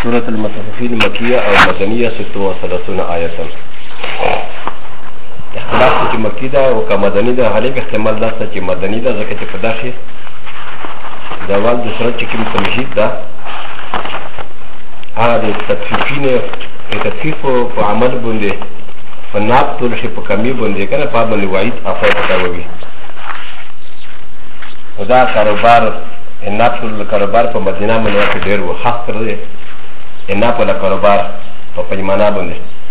سورة المطففين مكية أو مدنية 36 آية. اختلاف چې مکی ده او که مدني ده غالب احتمال دا چې مدني ده ځکه چې په داسې د اول د صورت چې کوم تمهید ده هغه د تطفیف په عمل باندې په ناب ټول شي په کمي باندې که نه په باندې وعید افای پکاروي او دا کاروبار ناب ټول کاروبار په مدینه باندې کې ډېر و خاص تر دی ناب ولا کاروبار په پیمانه باندې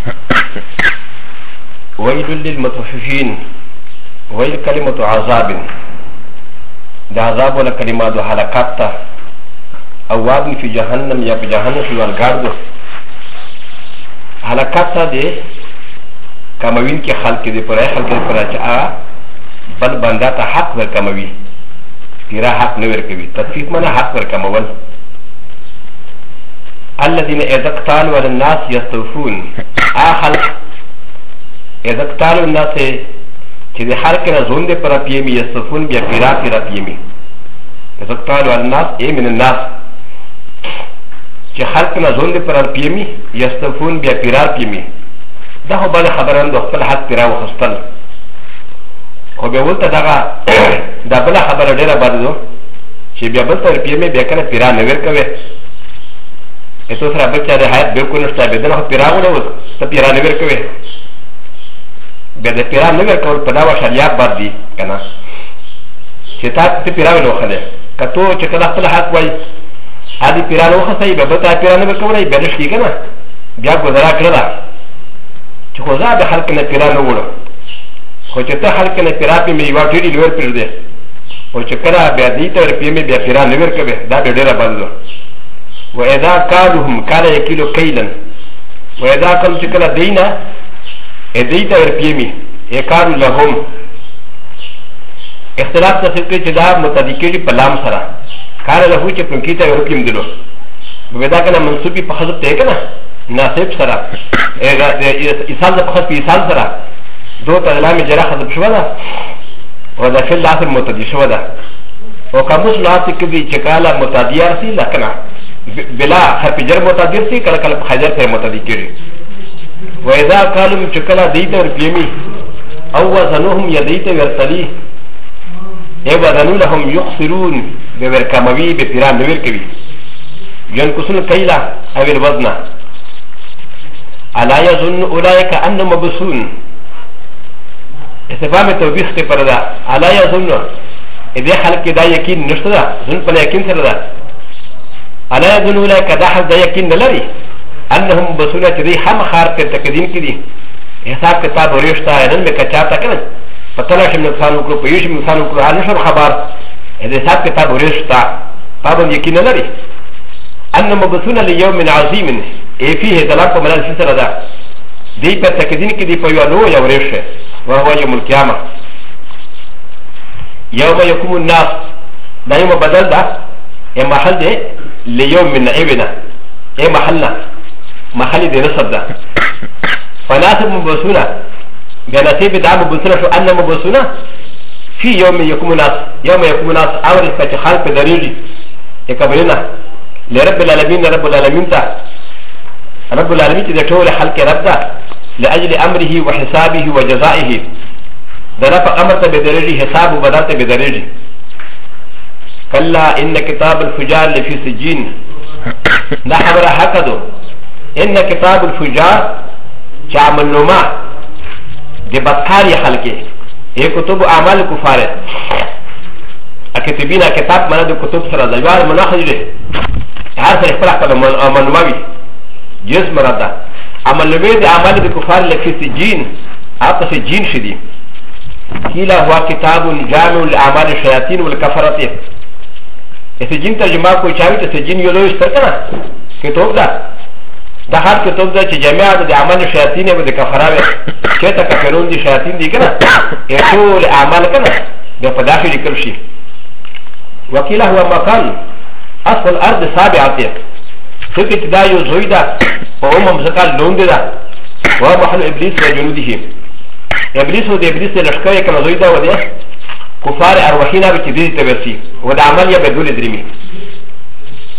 ويل للمطففين ويل كلمة عذاب ده عذاب ولا كلمة حلقات أواب في جهنم يا في جهنم في والغارد حلقات ده كموين كي خلق دي پرای خلق دي پرای چا بل بندا تا حق ور کموي تیرا حق نور کوي تطفیف منه حق ور کمول الذين اذا اقتالوا على الناس يستوفون خلق اذا اقتالوا الناس چې د هر کله زون دې پر پیمي یستفون بیا پیرا پیمي اذا اقتالوا على الناس من الناس چې هر کله زون دې پر پیمي یستفون بیا پیرا پیمي دا خو بل خبران د خپل حق پیرا وخستل خو به ولته دا بل خبره ډیره بد ده چې بیا بل تر پیمي بیا کنه پیرا نه ور کوي eso será becha de hayat veo con nuestra vida no pirágolo esta pirá never que ve ve de pirá never que ordenaba sharia bardi kana si ta te pirágolo jale kato che kada pala hak wai adi pirá no khasai be bata pirá never que wai be nishki kana bia gozara kala che khoza be halk ne pirá no wolo ho che ta halk ne pirá pe mi wa tiri lever perde o che kada be adi ta pe mi be pirá never que ve da be dera ballo وإذا كالوهم كان يكيلو كيلا وإذا كانوا تكلا دينا إديتا وربيمي يكالو لهم اختلاف تفكير تدا متذكري بلام سرا كان له چه پنكيتا وربيم دلو وإذا كان منصوبي بخصب تيكنا ناسب سرا إسال دا بخصب إسال سرا دو تدلامي جرا خصب شودا وذا في الآخر متذي شودا وكاموس لاتي كبي چكالا متذيار سي لكنا بلا حرف جر متدیر سی کله کله حجر سره متدی کیږي و اذا قالوا چکلا دیته ور پیمی او وزنهم یدیته ورتلی ای وزنو لهم یخسرون به ور کموی به پیران ور کوي ین کوسن کایلا او الوزن الا یظن اولئک انهم مبسون استفهام توبیخ ته پردا الا یظن اذا خلق دا یقین نشته دا ځن په یقین سره دا الا يظن اولئك داخل دا يقين لري انهم بسونه تري هم خار پر تقدیم کی دي حساب کتاب ورشتہ ہے میں کچاتا کنا پتلا شم نقصان کو پیش نقصان کو ہر نشر خبر حساب کتاب ورشتہ پابند یقین لري انهم بسونه ليوم عظيم اي فيه دلالت من الفسر دا دي پر تقدیم کی دي پیو یا ورشه وهو يوم القيامه يوم يقوم الناس دا يوم بدل دا محل ده ليوم من ابنا اي محلنا محل دي نصب ده فناسب مبسونا بناسب دعم مبسونا شو أن مبسونا في يوم يقوم الناس يوم يقوم الناس أول فتحال بدريجي يكبرنا لرب العالمين رب العالمين تا رب العالمين تدخل حلق رب ده لأجل أمره وحسابه وجزائه ده رب أمرت بدريجي حساب وبدات بدريجي كلا إن كتاب الفجار لفي سجين ده خبر حكدو إن كتاب الفجار شامل نما دي بدكاري خلقه هي كتب أعمال الكفار أكتبين كتاب من دي كتب سرى زيوار مناخذ له هذا سيخبر حكدو منومي جزء مرده عمل نمي دي أعمال الكفار لفي سجين أعطى سجين شدي كلا هو كتاب جامع لأعمال الشياطين والكفرة سجين ترجمه کو چاوي ته سجين یو لوي سترکنه کتاب ده ده هر کتاب ده چې جماعت د اعمال شیاطین او د کفراوي چې ته کفرون دي شیاطین دي کنه ټول اعمال کنه د پداخل لیکل شي وکیل هو مکان اصل الارض سابعه فكت دا یو زویدا او مزکال لوند ده و محل ابلیس و جنوده ابلیس و د ابلیس لشکره کنه زویدا و ده كفار أرواحنا بكذي تبسي وده عمل يبدو لدريمي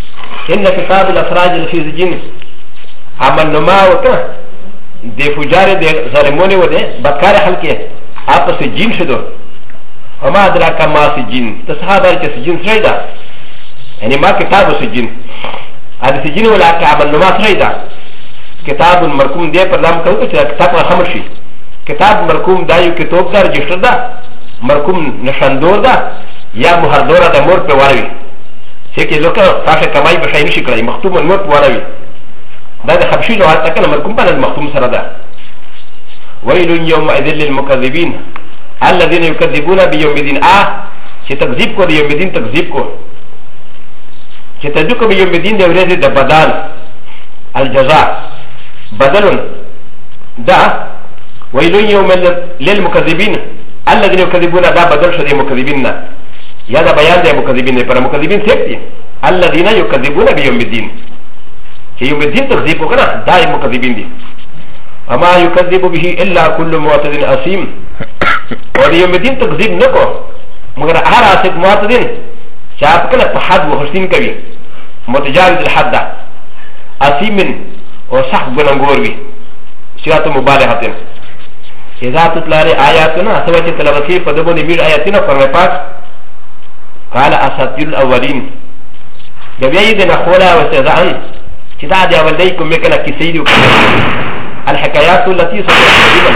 ان كتاب الافراج في الجن عمل نما وكنا د فجار د ظالمونه و ده بدکار حلقه اپ سجین شدو وما ادراك ما سجین تصحابه چې سجین سره ده يعني ما كتاب سجين هذا سجين ولا كعمل نما سريدا كتاب مركوم دي پر نام كو كتاب خمر شي كتاب مركوم دايو كتاب دا رجستر دا مركوم نشاندور دا يا مهردور دا مور په واروي چې لوکه تاسو کمای به شي نشي کړی مختوم مور په واروي دا د خبشي له حالت کنه مركوم باندې مختوم سره ده ويل يوم اذل للمكذبين الذين يكذبون بيوم الدين چې تکذیب کو د یوم الدین تکذیب کو چې تدوک به یوم الدین د ورځې د بدل الجزاء بدل دا ويل يوم للمكذبين الذين يكذبون دا بدل شو د مكذبين یا دا بیان د مكذبين پر مكذبين څه الذين يكذبون بيوم الدين چې یوم الدین تکذیب وکړه دا مكذبين دي وما يكذب به الا كل معتد اثيم اور یوم الدین تکذیب نکو مگر هر اسد معتدین شاپ كنا فحد وحسين كبير متجاوز الحد أسيمن وصح بنغوروي سيرات مبالغة إذا تطلع آياتنا سوى تلغسي فدبون مير آياتنا فرمفاك قال أساطير الأولين جبيعي دنا خولا وسيزعن كتا دي أوليكم مكنا كسيدي الحكايات التي سوى تقريبا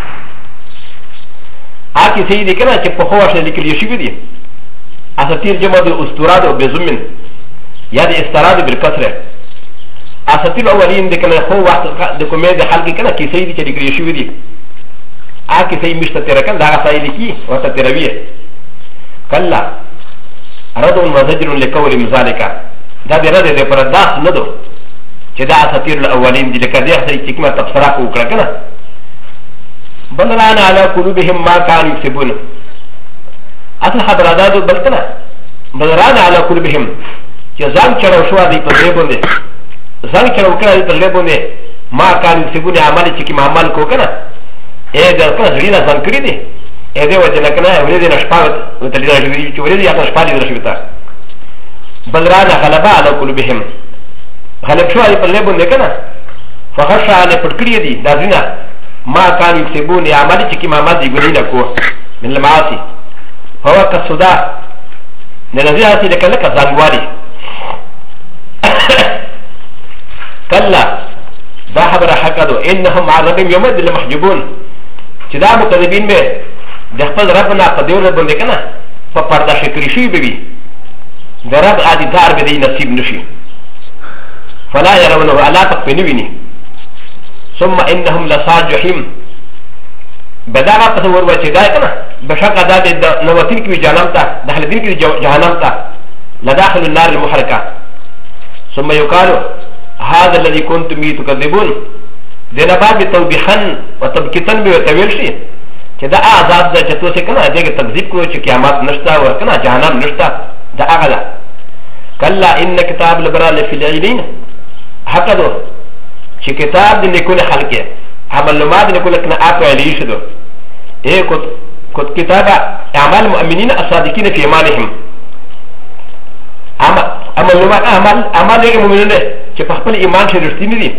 آكي سيدي كنا كفخوش لكي يشيبي دي اساطير جمع د استوراد او بزمن یا د استراد بالکسره اساطير اولین د کنه خو وخت د کومه د حلقه کنه کیسې دي چې لري شوې دي ا کیسې مشته تر کنه دا غسای لیکي او ته تروي کلا رد المزجر لقول مذالک دا د رد د پرداس نه دو چې دا اساطير الاولین دي لکه دې چې کومه تفسیر وکړه کنه بلرانا على قلوبهم ما كانوا يكسبون اصل حضرات بلتنا بلران على قلوبهم جزام چرو شو دي تلبونه زان چرو کړه دي تلبونه ما كان يسبون عمل چې کی عمل کو کنه اے دا کنه زړه ځان کړی دي اے دې وجه نه کنه ورې نه شپه وتلې راځي چې ورې یا شپه دي راځي تا بلران غلبا على قلوبهم غلب شو دي تلبونه کنه فخشى على پټکړی دي دا ځنه ما كان يسبون عمل چې کی عمل دي ګورینه کو من المعاصي هو كالصداع ننزيها لك لك زانواري كلا دا حبر حكادو انهم عن ربهم يومد لمحجوبون كدا مكذبين به دخل ربنا قدير ربنا لكنا فپردا شكري شي بي دا رب عادي دار بدي نصيب نشي فلا يرونه على تقبنوني ثم انهم لصال جحيم بداغا تصور وچه دا کنه بشکه دا د نوتین کی جهنم ته داخل دین کی جهنم ته لداخل النار المحرقه ثم يقال هذا الذي كنتم به تكذبون دنا بعد توبيخا وتبكيتا بتويل شيء كذا عذاب ده چې تاسو کنه دغه تکذیب کوئ چې قیامت نشتا او کنه جهنم نشتا دا هغه ده کلا ان کتاب البرال فی العلین حقدو چې کتاب د نیکونه خلقه عمل لماد نقول لك نعاق عليه شدو ايه كنت كتابة اعمال المؤمنين الصادقين في ايمانهم عمل لماد اعمال لك المؤمنين چه فخبل ايمان شد رشتيني دي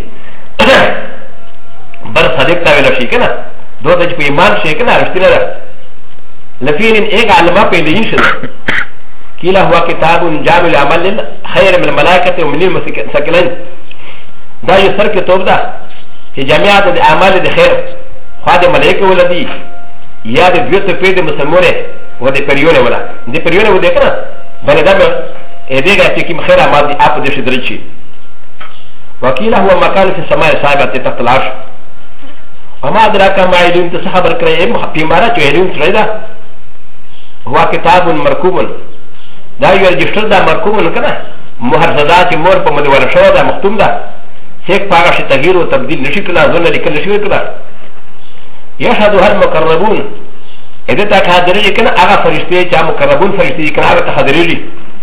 بر صادق تاويل شي كنا دو تا چه ايمان شي كنا رشتيني دا لفين ايق علماء پيدين شدو كيلا هو كتاب جامع العمل خير من الملائكة ومن المسكلين دا يسر كتاب دا چې جماعت د اعمال د خیر خو د ملائکه ولدي یا د دوی ته پیدا مسلمانه و د پریونه ولا د پریونه و د کنه بل دا ا دې چې کوم خیر اعمال دي اپ د شدري شي وکیل هو مکان فی السماء صاحبته تحت العرش وما ادراك ما يدون تصحب الكريم في مارا يدون سريدا هو كتاب مركوب دا يرجستر دا مركوب کنه مهر زدات مور په مدول شو دا مختوم ده سيك پاگا شي تغيير و تبديل نشي كلا زون لكل نشي كلا يشهدها المقربون اذا تا حاضري كنا اغا فرشتي چا مقربون فرشتي كنا اغا تحاضري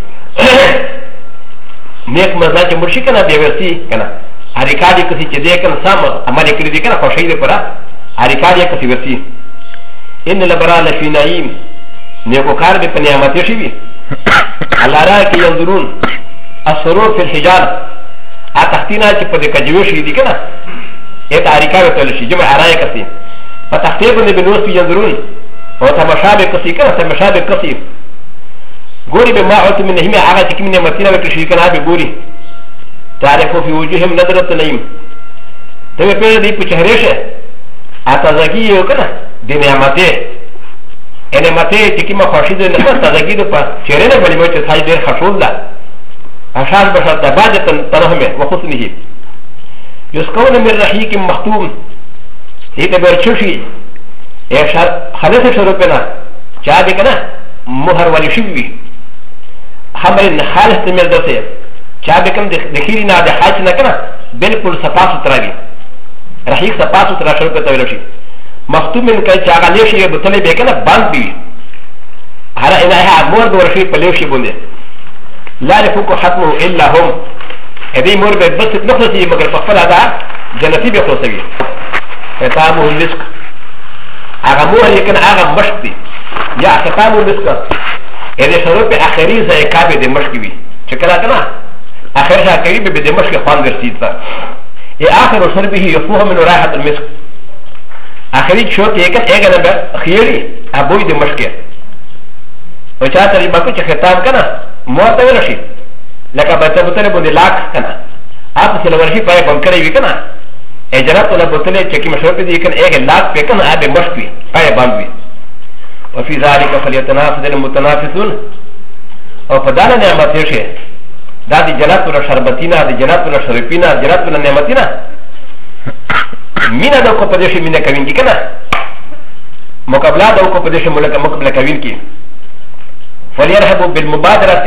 نيك مزا چ مرشي كنا بيورسي كنا اريكادي كسي چ دي كنا سام عمل كري دي كنا خوشي دي پرا اريكادي كسي ورسي ان البرال في نعيم نيكو كار بي پنيامت شي بي الله را كي ينظرون السرور في الحجال اتختينا چې په دې کجوشي دي کنه ا تاریکا وتل شي جمع ارای کسي فتختيب ان بنوس ينظرون وتمشى بكسي كنا تمشى بكسي غوري بما عدت من هم اغا تكي من نعمتنا وكشي كنا بغوري تعرف في وجوههم نظرة النعيم تبي بير دي بچهرشه اتزكي يو كنا دي نعمته نعمته تكي ما خاشيد نه تزكي دو پا چهره بلی مو چې ثاي ډېر خشوع ده اشار بشر دباجه تنهمه وحسنه يسكون من رحيق مختوم هي تبرچشي خلص شروعنا جابي كنا مهر ولشوي حمل خالص تمردسه جابي كم دخيلنا دحاجنا كنا بالكل سپاسو تراوي رحيق سپاسو ترا شروع تولشي مختوم من كي چاغاليشي بطلي بكنا باند بي هر انها مور دورشي پليشي بونده لا يفك حتمه الا هم هذه مور بس نخلصي مگر فقط هذا جنتي بخلصي فتامه المسك اغا موه لیکن اغا مشک دی یا ختامو مسکا ایده شروع اخری زائقا به مشک بی چکلا کنا اخر شاکری به مشک خوان گرسید تا ای آخر شربه یفوه من رائحة المسک اخری شوت لیکن ایگا نبا خیری ابوی ده مشک و چا تریبا کو چه ختام کنا موه تولشی لکا بچه بطر بونده لاک کنا آپ سلورشی پای بمکره وی کنا اجرات ولا بطلة چكي مشروع دي كان ايه لاك بكن ابي مشكوي اي بامبي وفي ذلك فليتنافس المتنافسون او فدانا نعمت يشي دا دي جنات ولا شربتينا دي جنات ولا شربينا جنات ولا نعمتينا مين دا کو پدش مين كوين كي كنا مقابله دا کو پدش ملك مقابله كوين كي فليرهبوا بالمبادره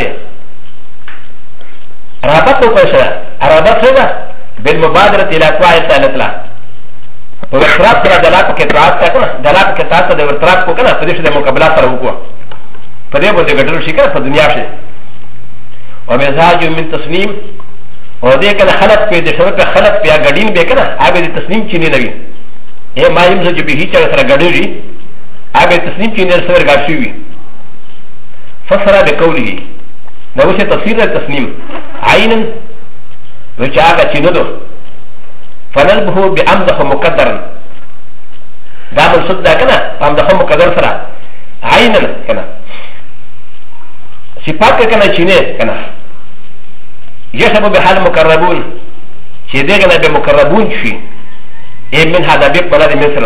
رابطه پشا رابطه بالمبادرة إلى أقوى سالتلا وإخراج سرى دلاك كتراس كنا دلاك كتراس ده ورتراس كنا فديش ده مقابلة سرى وقوة فديه بده قدر شيء كنا فالدنيا شيء ومزاج من تصميم وده كنا خلق في دشمت خلق في أقدين بكنا أبي تصميم چيني نبي إيه ما يمزج به چا سرى قدري أبي تصميم چيني سرى قدري فسرى بقوله ده وش تفسير التصميم عينا وشاكا چينودو فنلبه بأمدخ مقدرا دا من صد كنا أمدخ مقدر سرا عينا كنا صفات كنا چيني كنا يشبه بحال مقربون چه دي كنا بمقربون شي ايه من هذا بيب بلاد مصر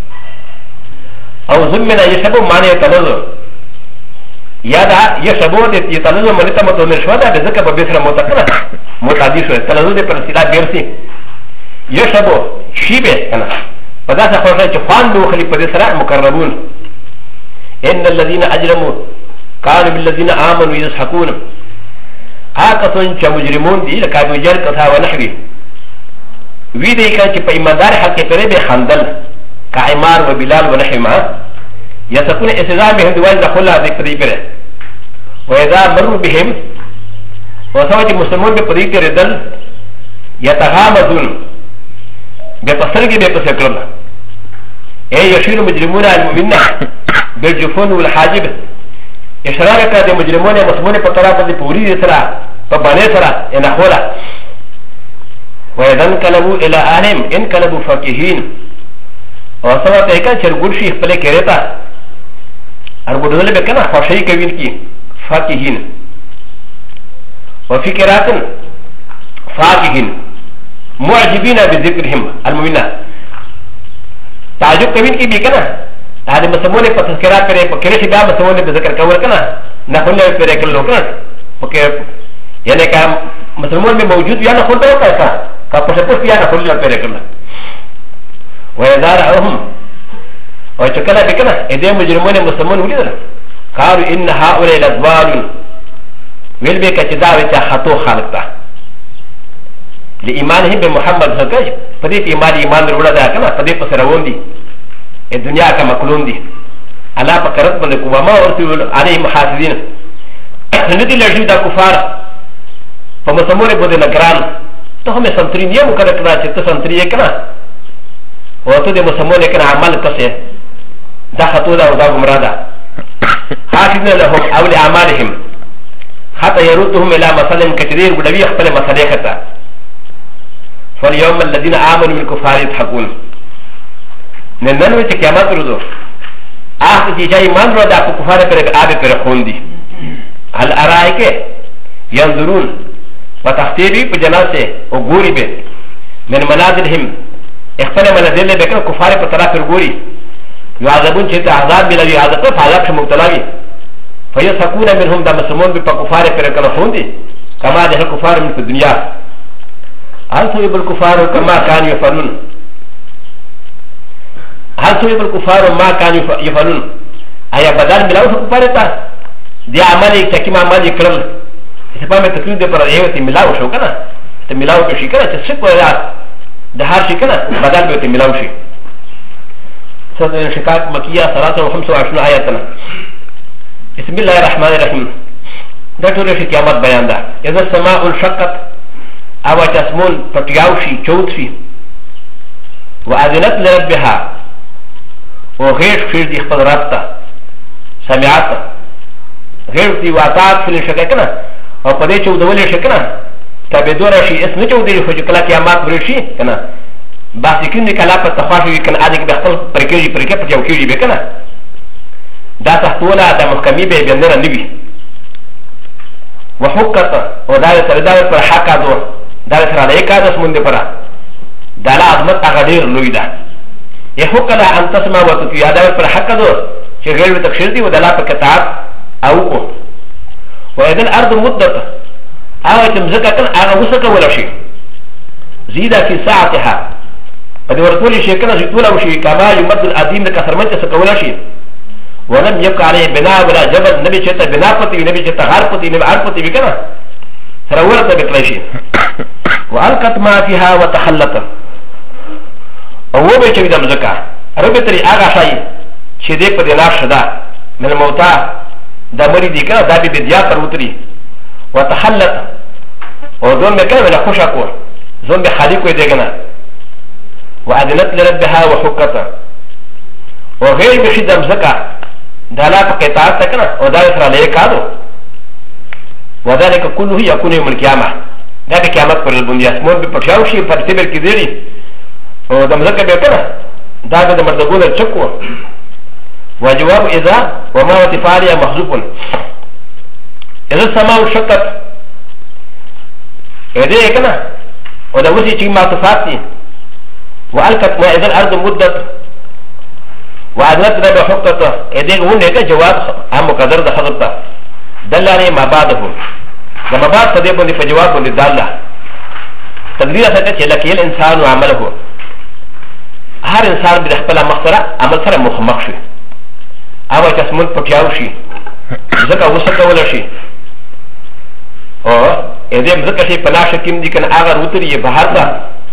او زمنا يشبه معنى يتنظر يا دا يشبه يتنظر منتا متونر شوى دا بذكا ببسر متقنا متعدي شوى تنظر دي پرسيلا بيرسي يشبه شيبه كنا فدا سخوشا چه خوان دوخلي پدسرا مقربون ان الذين اجرموا كانوا بالذين آمنوا يضحكون آقصن چه مجرمون دي لكا بجر قصا ونحوي وی دی که چه پا ایماندار حق پره بے خندل که عمار و بلال و نحوی ما یسکون اسزام بهم دوال دخل ذک پدی پره و اذا مروا بهم و سوا چه مسلمون بے پدی پره دل یتغامزون بے پسرگی بے پسکرل اے یشیر مجرمون المؤمنین بالجفون والحاجب اشرار که دی مجرمون مسلمون پا طرف دی پوری دی سرا پا بانه سرا انخولا وإذا انقلبوا إلى أهلهم انقلبوا فاكهين وسوى تيكا شرقول شيخ بلي كريتا أرغدول بكنا خوشي كوين كي فاكهين وفي كرات فاكهين معجبين بذكرهم المؤمنين تعجب كوين كي بكنا هذا مسمونه فتذكرات كري فكريش بها مسمونه بذكر كور كنا نحن نفرق اللوكنا يعني كان مسلمون میں موجود یا نہ خود ہوتا ہے کا پسپس یا نہ خود پیدا کرنا وإذا رأوهم وشكلا بكنا إذا مجرمون مسلمون ولدنا قالوا إن هؤلاء الأضوال ويلبك تداوي خطو خالقتا لإيمانهم بمحمد صلى الله عليه وسلم فديت إيمان الولد كنا فديت بسرون دي الدنيا كمكلون دي على فكرت من الكوما ورسول عليهم حاسدين ندي لجيد كفار فمسمونه بده نگران تو ہمیں سنترین یہ مقرر کرنا چاہتے سنتری یہ کنا اور تو دے مسمونه کنا عمل کسے دا خطو دا ودا گمراه دا حافظنا لهم اول اعمالهم حتى يردهم الى مسلم كثير ودوي خپل مسلې خطا فاليوم الذين امنوا من الكفار يضحكون نن وچ قیامت ورځو اخ چې جاي مان رو دا کفار پر ابي پر خوندي هل ارائك ينظرون وتختيبي بجناسه او غوري به من منازلهم اختل منازل بكر كفار پر طرف غوري يعذبون چې عذاب بلوي عذاب په عذاب مبتلا فيسكون منهم دا مسلمون بكفار پر کله خوندي كما ده الكفار من في الدنيا هل سويب الكفار كما كانوا يفعلون هل سويب الكفار ما كانوا يفعلون ايا بدل ملاو كفار تا دي عمل تكيم عمل يكرم سبب تكليف ده پر ايوه ملاو شو كنا ملاو بشي كنا تسكو ده هر شي كنا بدل به ملاو شي سورة الشقاق مكية 25 آياتنا بسم الله الرحمن الرحيم ده توري في قيامت بيان ده إذا السماء انشقت او تسمون فتياوشي چوتشي وأذنت لربها وغير فير دي خبر ربطة سمعت غير دي وعطات في الشقاقنا او قده چو دولي شكنا تابدورا شي اسم چو دي فجكلا قيامت برشي كنا باسي كني كلا پر تخواشي كنا آدك بخطل پركيجي پركي پركيجي بكنا دا تحتولا دا محكمي بي بيندنا نبي وحكت ودار سردار پر حقا دور دار سر عليك هذا اسمون دي پرا دالا عظمت اغدير لوي دا يحكلا ان تسمع وتطيع دار پر حقا دور چه غير بتكشير دي ودالا پر كتاب اوكو وإذن الأرض مدت آوة تمزكا كان آغا وسكا ولا شيء زيدا في ساعتها قد ورطولي شيء كان زيتولا وشي كما يمد الأديم لك سرمانتا سكا ولا شيء ولم يبقى عليه بناء ولا جبل نبي شتا بناء پتي نبي شتا غار پتي نبي عار پتي بكنا سرورتا بكلاشي وألقت ما فيها وتحلت وهو بيشوي دا مزكا ربطري آغا شاي شده پدي نار شدا من الموتا دا مري دي كنا دا بي بديا تروتري وتحلت وزون بكنا من خوشا كور زون بخاليكو يدغنا وأذنت لربها وحكتا وغير بشي دا مزكا دالا فقطعات تكنا ودار اسرائيل كادو وذلك كله يكون يوم القيامة ذاك قيامت پر البنيا اسمون بپرشاوشي فرتبر كذيري ودمزكا بيكنا داك دمردقون الشكوة وجواب إذا وما وتفاليا محذوف إذا السماء شقت إذا كنا ودوسي شيء ما تفاتي وألقت ما إذا الأرض مدت وأذنت لها حقته إذا هون هيك جواب عن مقدر ده حضرته دل عليه ما بعده لما بعد فدي بندي فجواب بندي دالله تقدير سكت لك الإنسان وعمله هر إنسان بيخبل مخسرة عمل سر مخمخشي أما تسمون بتياوشي زكا وسكا ولا شيء أو إذا مزكا شيء بناش كيم دي كان أغر وتري بهاردا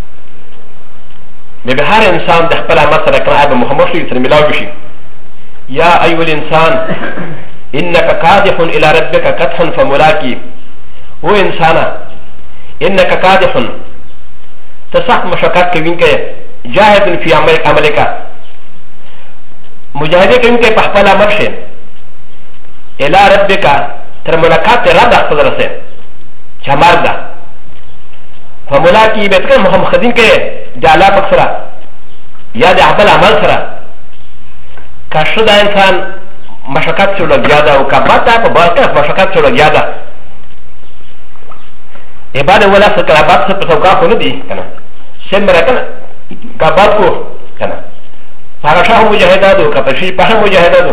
بهار إنسان دخل مثلا كان أبو محمد صلى الله عليه وسلم يا أيها الإنسان إنك كادح إلى ربك كدحا فملاقي هو إنسانا إنك كادح تسحق مشاكات كوينك جاهد في عملك مجاهد كوينك بحبلا مرشي إلى ربك ترملكات رد أخذ رسي شماردا فملاقي بيتكلم محمد خدين كي جالا بكسرا يا دي عمل عمل سرا كشدا انسان مشاكات سولا زياده وكباتا فبالكا مشاكات سولا زياده عباده ولا سكرابات سبسوكا خندي كنا سمرا كنا كباتكو كنا فارشاه مجاهدادو كبشي باشا مجاهدادو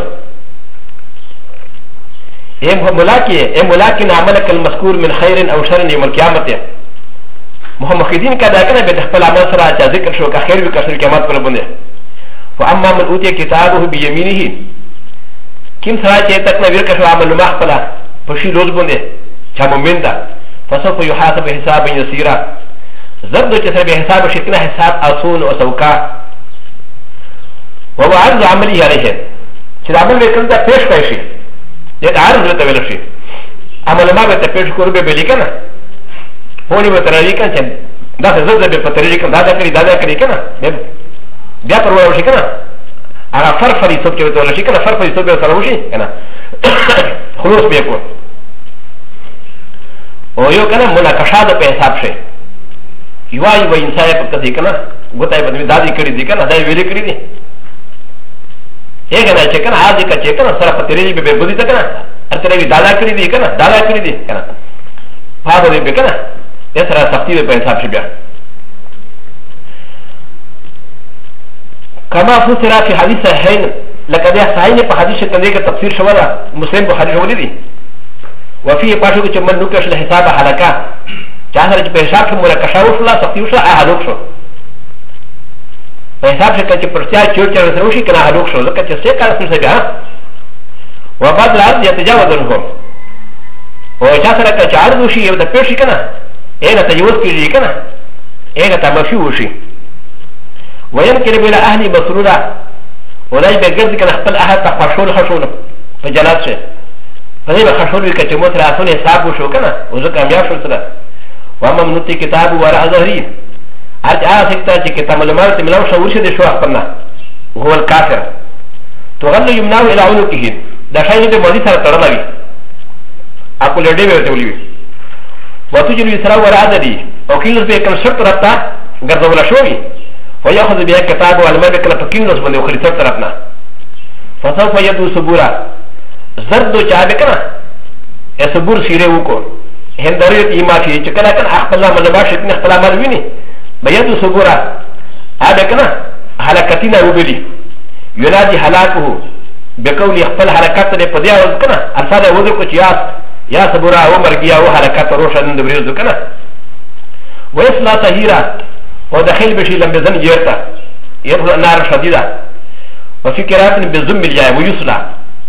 ايه ملاقي عملك المذكور من خير او شر يوم القيامه محمد خدين كذا كان بيدخل عمل سرعه ذكر شو كخير بكسر كمات پر بنده واما من اوتي كتابه بيمينه كم سرعه تك نبير كشو عمل ما خپلا پشي روز بنده چا مومن ده فسوف يحاسب حسابا يسيرا زرد چې به حساب شکنا حساب اسون او سوکا وعرض عملي عليه چې عمل وکړ دا پیش کړی شي دا عرض ته ویل شي عمل ما به پیش کړو به لیکنه هوني بترالي كان دا زاد به بترالي كان دا کړی کنه بیا پر ورو شي کنه هغه فرفري څوک چې وته شي کنه فرفري څوک به سره وشي کنه خلاص بیا کو او یو کنه مناقشه ده په حساب شي یوای و انسان په کسي کنه ګوتای په دادی کړی دي کنه دای ویلې کړی دي هغه نه چې کنه حاجی کا چې کنه سره پترې به بودی ته کنه ارته وی دادا کړی دي کنه دادا کړی دي کنه پاو دې به کنه اسره سختي په حساب شي بیا كما فسر في حديث صحيحين لقد صحيح في حديث كذلك تفسير شوالا مسلم بخاري شولدي وفي باشو كمن نكش الحساب حلقه جاهر بحساب مناقشه وشلا سختي وشلا اهلوك شو بحساب شكا برتيا تشوتشا وسروشي كان اهلوك شو لك تسيكا سنسجا وبعد الارض يتجاوز عنهم وجاهر كجارد وشي يبدا بيرشي كنا ايه تجاوز كيجي كنا ايه تمشي وشي ويمكن بلا اهل مسرورا ولا يبقى كان اخبل احد تخشول خشول فجلات شيء فلما خشول بكتموت راسون حساب وشو كنا وزكا مياشو سلا وما منوتي كتاب وراء ظهري ارجع سكتا كتاب المال تملاو شورشي دي شو اخبرنا وهو الكافر تغلو يمناو الى عنقه دا شاين دي مولي سر ترلوي اقول لدي بيوتولي وتجلو يسرا وراء ظهري وكيلوس بيكن شرط ربطا غرزولا شوي ويأخذ بها كتاب والمال بكنا فكينوس من يخلصر طرفنا فسوف يدو سبورا زردو چاہ بکنا یا سبور سیرے وکو هندریت ایما فی چکنا کن اخبرنا من نباش اتنی اختلا مالوینی بیدو سبورا آبکنا حلقتینا وبلی ینادی حلاکو بقولی اخبر حلقات نے پدیا وزکنا ارسال وزر کچھ یا سبورا و مرگیا و حلقات روشن دبریزو کنا ویسلا تهیرا ودخل بشي لم يزن يرتا يدخل النار شديدة وفي قراءة بزم الجاي ويصلى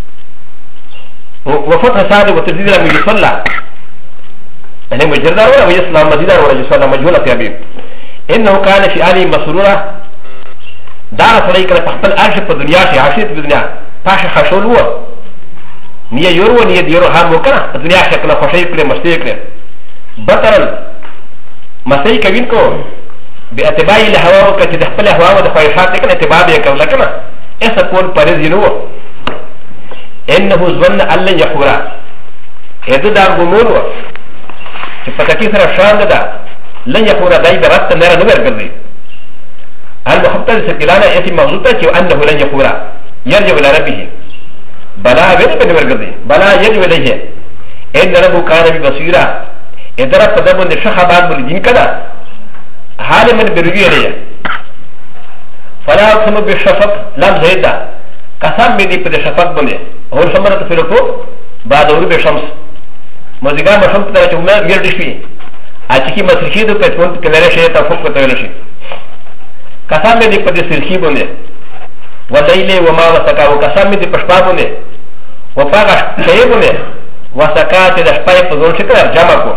وفتح سعد وتزيد لم يصلى يعني مجرد ولا ويصلى مزيدا ولا يصلى مجهولة يا بيب إنه كان في آله مسرورة دار صليك لتحصل أرش في الدنيا شيء عشيت في الدنيا فاش خشول هو نية يورو نية يورو هام وكنا الدنيا شكلها خشيك له مستيك له بطرا مستيك بينكو باتباع الهواء كتدخل الهواء ودخويشات لكن اتباع بيكم لكنا اسكون برزينو انه ظن ان لن يخورا هذا دار غمور فتكي سر شان دا لن يخورا داي برات نرى نور غري المخطط سكلانا اسم موضوعه انه لن يخورا يرجع الى ربه بلا وين بنور غري بلا يرجع اليه ان ربه كان بصيرا ادرا قدم الشخبان بالدين كذا حال من برغيريا فلا اقسم بالشفق لم زيدا قسم بدي بده شفق بني هو سمرت فيلكو بعد غروب الشمس مزيغا مشم ترى چوما غير دشي اچكي مسرخي دو پتون كلره شي تفوق تولشي قسم بدي بده سرخي بني وليل وما وسكا وقسم بدي پشپا بني وفاغ شي بني وسكا ته دشپای پزون شکر جمع کو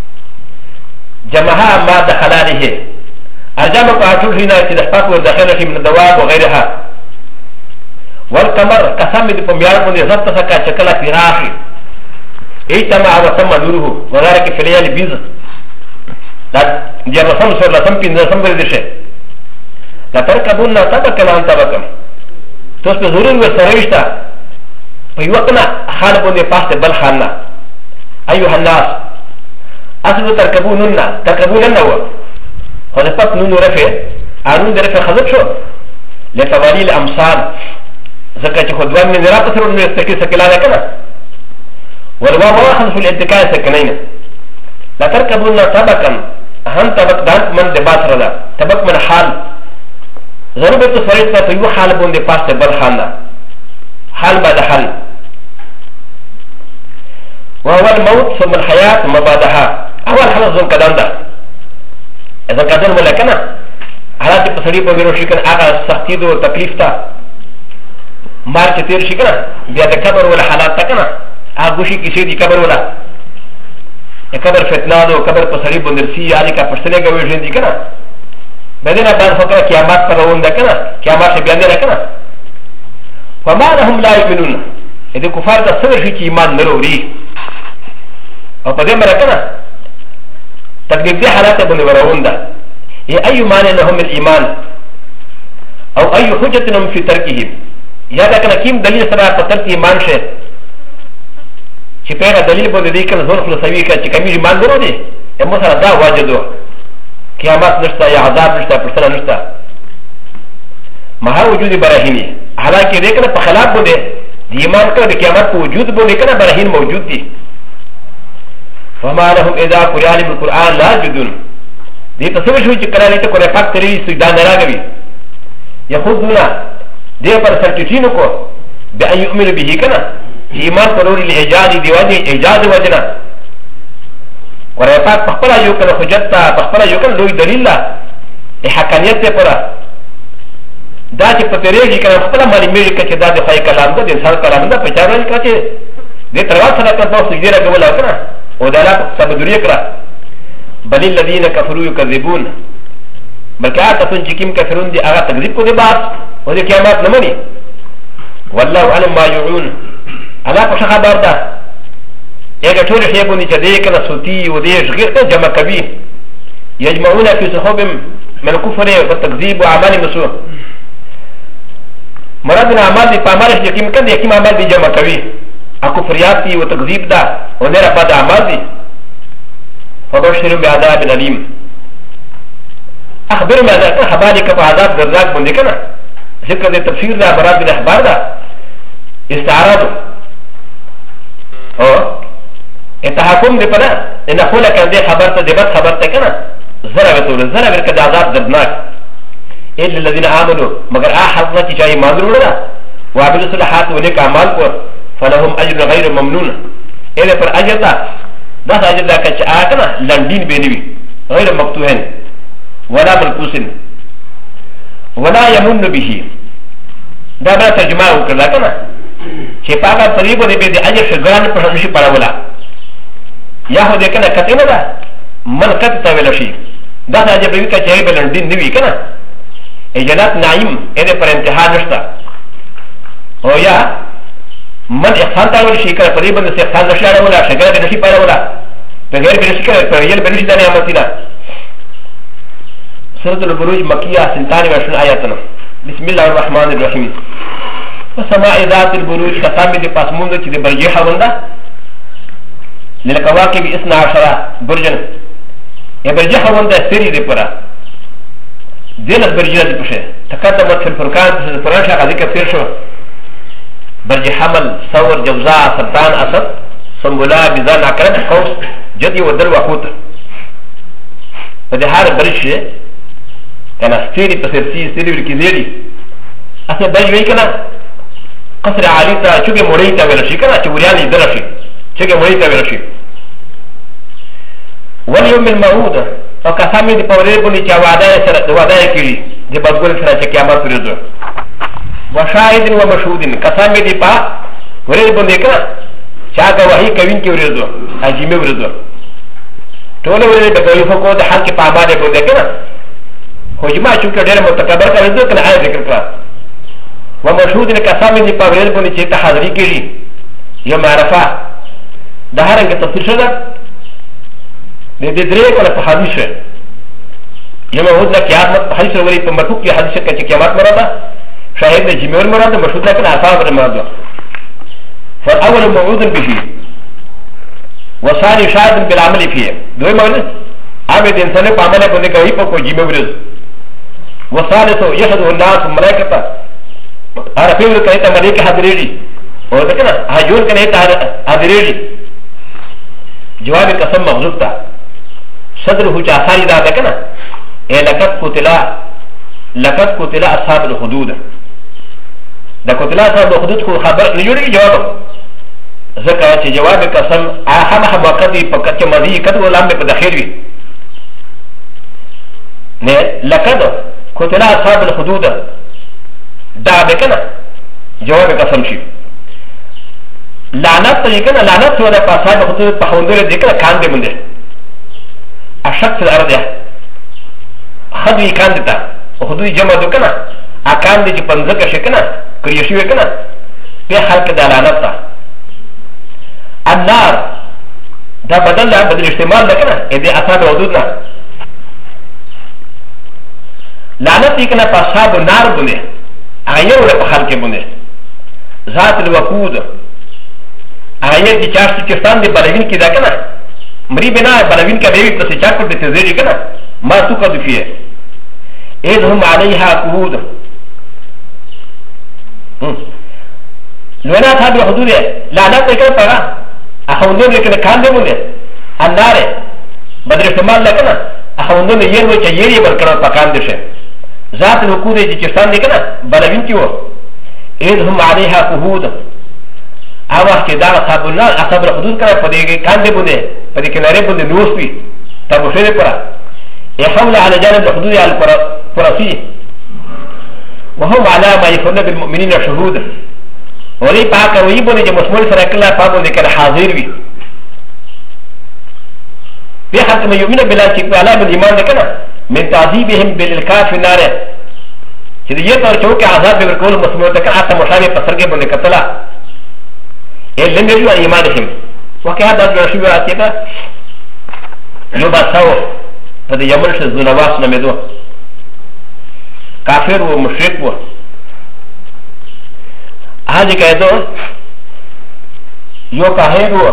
جمعها ما دخل عليه الجمع قاتل هنا تدفق ودخل من الدواب وغيرها والقمر قسم بميار من يزبط سكا شكلا في راحي اجتمع وسمى نوره وذلك في ليالي بيز لا جرسم سور لسم بين رسم بردشه لا تركبون طبقا عن طبقا تصبح ضرور وسريشتا فيوقنا حال بني فاست بل خانا ايها الناس اصل تركبوننا تركبوننا هو خلفت نون رفع ارون رفع خذت شو لتوالي الامثال زكاه خدوان من ذرات سر من يستكي سكلا كنا والواو واخذ في الاتكاء سكنين لا تركبوننا طبقا هم طبق دانت من دباس رضا طبق من حال ضربت فريقنا فيو حال بون دي باس بل خانا حال بعد حال وهو الموت ثم الحياه ما بعدها اول حال زون كدان ده اذا كدان ملكنا حالات بصري بغيرو شكن اغا سختي دو تكليف تا مارچ تیر شكنا بیا د قبر ولا حالات تکنا اغوشي کیسه دي قبر ولا قبر فتنه دو قبر بصري بندرسي علي کا پرسنه گوي دي کنا بدنا بعد فکر قیامت پر روند کنا قیامت سے بیان دے کنا فما لهم لا يؤمنون اذا كفار ده سر شي ایمان نه لري او په دې مره کنه تکلیف دې حالات باندې ورون ده اي معنی لهم الايمان او اي حجه لهم في تركهم یا دا کنه کیم دلیل سره په ترک ایمان شه چې پیغه دلیل باندې دی کنه زور خلاصوي چې کمی ایمان ورو دی یم سره دا واجدو قیامت نشته یا عذاب نشته پرسره نشته مها وجود براهینی حالانکه دې کنه په خلاف باندې د ایمان کړه د قیامت په وجود باندې کنه براهین موجود دي فما لهم اذا قرئ عليهم القران لا يجدون دې تصور شو چې کله دې ته قرآن پاک ترې سجدا نه راغوي يخذون دې پر سرټینو کو بأن يؤمن به کنه ایمان پروري لاجازي دی وجه اجازه وجنا قرآن پاک په خپل یو کنه حجت په خپل یو کنه لوی دلیل لا حقانیت ته پره دا چې په تیرېږي کنه خپل معلومیږي چې دا د خدای کلام ده د انسان کلام ده په چا باندې کړه چې دې تروا سره کړه سجده راغول کنه او دا لا سبدوري کړه بل الذين كفروا يكذبون بلکې هغه څنګه چې کوم کافرون دي هغه تکذیب کوي بعد او د قیامت نه مني والله علم ما يعون انا په خبر ده یګه ټول شی باندې چې دې کنه سوتي او دې غیر ته جمع کوي يجمعون في صحب من الكفر والتكذيب واعمال مسوء مراد من اعمال دي پامارش دي کوم کنه کوم اعمال دي جمع کوي اكفريات دي او تكذيب ده او نه را بعد اعمال دي فبشر بعذاب اليم اخبر ما ذاك حبالك بعذاب ذراك بندي كنا ذكر التفسير ده براد بالاخبار ده استعراض او التحكم دي پنا ان اقول لك دي خبرت دي بس خبرت كنا زرا بتقول زرا برك عذاب دردناك الا الذين امنوا مگر احظت جاي ماذرون وعملوا الصالحات ولك اعمال پر فلهم اجر غير ممنون الا پر اجر ده دا اجر ده کچ اكنا لندين بينوي غير مقطوعين ولا ملكوسن ولا يمن به دا بلا ترجمه وکړه کنه چې پاګه پریبو دې به اجر شګران په نشي پړولا یا هو دې کنه کته نه ده من کته ته ویل شي دا اجر به کې چې به لندین نیوي کنه اجلات نعیم دې پر انتها نشته او یا من احسان ته ویل شي کړه پریبو دې احسان نشي اړولا شګر دې نشي پړولا بغیر به نشي کړه پر یل به نشي د نعمت دي سورة البروج مكية سنتان وعشرين آياتنا بسم الله الرحمن الرحيم وسماء ذات البروج كتامي دي پاسموندو چه دي برجيحة وندا للكواكب اثنا عشرة برجن يا برجيحة وندا سري دي پرا دين البرجيحة دي پشه تقدمت في الفرقان پشه الفرقان شاق ذكر فير شو برج حمل ثور جوزاء سرطان اسد سنبولا بيزان عقرب قوس جدي ودل وقوت فده هار برج كان ستيري بسرسي ستيري بالكزيري أصلا بجوي كنا قصر عالي تا شوكي مريتا ورشي كنا شوريان يدرشي شوكي مريتا ورشي واليوم الموعود او كسامي دي پوري بني چا وعداء كيري دي بدگول سرا چا قيامت فريدو وشاهد ومشهود كسامي دي پا وري بني كنا چا گواهي کوين كي وريدو عجيمه وريدو ټول وري د کوي فکو د حق په امانه بده كنا حجما چونکه ډېر متکبر کړي دي کنه آیت ذکر کړه ومشهود کسامي دي په ورځ باندې چې ته حاضرې کړي یو معرفه د هرنګ تفسیر شوه د دې درې کله په حدیث یو موجود نه قیامت په حدیث ورې په متوق کې حدیث کې قیامت مراد شاهد د جمهور مراد مشهود نه کنه اصحاب مراد فاول موعود به وثاني شاهد بالعمل فيه دوی موجود عبد انسان په عمل باندې کوي په کوجی مورز وثالث يشهد الناس ملائكه عرفوا كيف ملائكه حاضرين او ذكرنا هجون كان حاضرين جواب قسم مغلوب تا صدره جاساري دا ذكرنا لقد قتل اصحاب الحدود دا قتل اصحاب الحدود کو خبر نجوري جواب ذكر جواب قسم اهم وقت فقط ماضي قد ولام په داخل وي نه لقد قتل اصحاب الحدود دا بكنا جواب قسم شي لعنت تجيكنا لعنت سوى اصحاب الحدود بحوندور ذكر كان دي منده اشق الارض خدوي كان دتا حدود جمع دو كنا اكان دي پنځه شكنا كريشي كنا په خلق د لعنت تا النار دا بدل لا بدل استعمال لكنا اذا اصحاب الحدود نا لعنت يكنا فاصحاب النار بني اغيو له خلق بني ذات الوقود آیا چې چارش چستان دی بلوین کی دا کنه مری بنا بلوین کا بیوی پس چار کو دیتے زیری کنه ما تو قد فیه اذ هم علیها قعود لونا تھا بھی حضور لعنت کر پڑا اخوندوں نے کان دے بولے النار بدر استعمال لکنا اخوندوں نے یہ وہ چاہیے برکڑا پکان دے ذات الوقود جی چستان دے کنا بلوین کی وہ اذ هم علیها قعود اواز چې دا اصحاب النار اصحاب الحدود کرا پدې کان دے بولے پدې کنارے بولے نوس بھی تب شے پڑا يحول على جانب الحدود على الفرسي وهم على ما يكون بالمؤمنين شهود ولي باك ويبون جي مسمول سرقلا فابون ذكر حاضر بي بحق ما يؤمن بالله شكو على بالإيمان ذكنا من تعذيبهم بالإلقاء في النار كده يطور شوك عذاب بكل مسمول ذكر حتى مشابه بسرقه بون قتلا لم يجوا إيمانهم وكهذا الرسول عتيقا يبصوا هذا يمر شيء زنواس نمدو كافر ومشرك و هذا كيدو يو كاهر و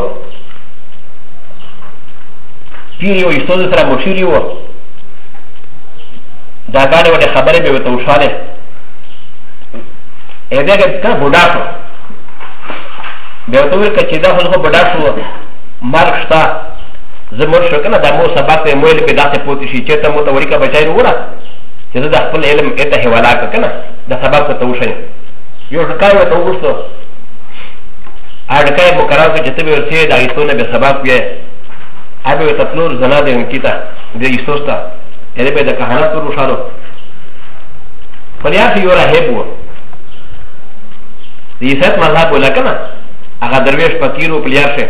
بيري و يسوع سره مشيري و دا غاړه وړه خبره به وته وشاله اې دا که بوډا شو به وته ور کچې دا خو بوډا شو مرګ شتا زموږ شو کنه دا مو سبق ته مویل په داسې پوتې شي چې ته مو ته وړي بچای وره چې دا خپل علم اته حواله کنه دا سبق ته وشي یو ځکه ته وګورئ اړکای مقرر کې چې ته به ورته دا ایتونه به سبق وي ابي تطلور زنا دې انکیتا دې ایستوستا اې به د کهانت ور وشالو فلیاف یو راهب وو دې ست مذهب ولکنه هغه درویش فقیرو پلیاشه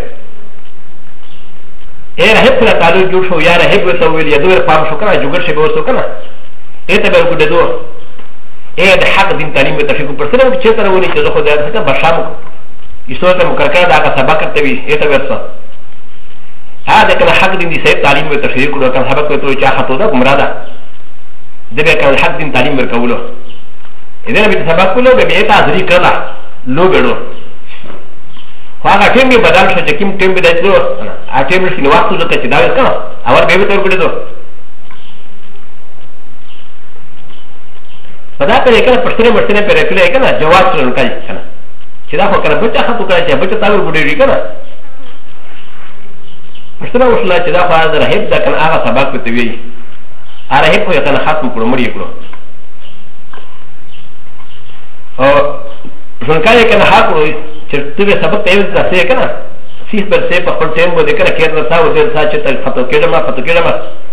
اے رہب پر تعلق جوڑ شو یا رہب ویسا ویل یا دور پام شو کنا جوگر شے بوسو کنا اے تبر کو دو اے د حق دین تعلیم میں تشکو پر سره چه طرح ونی چې خو د هغه بشامو یسو ته مکرکا دا کا سبق ته وی اے تبر څه ها د کله حق دین دی صحیح تعلیم میں تشریح کړو کله سبق ته چا خطو دا گمراه ده دغه کله حق دین تعلیم ورکولو اې دې سبق کولو به به تاسو کړه لو ګړو هغه ټیم به بدل شو چې کوم ټیم به دایته ا ټیم چې نو وخت زکه چې دا وکړه اور به تور کړی دو پدا پر یې کله پښتنه مرتنه پر کله کنه جواز ورن کوي کنه چې دا خو کله بچا خطو کوي چې بچا تاور بډېږي کنه پښتنه وشله چې دا خو حاضر هیڅ دا کنه هغه سبق ته وی اره هیڅ یو کنه ختم کړو مړی کړو او څنګه کنه حق چې ته سبق ته یې ځه کنه سیس پر سه په خپل ټیم باندې کنه کېر نه تاسو دې ساتھ چې فتو کېدم فتو کېدم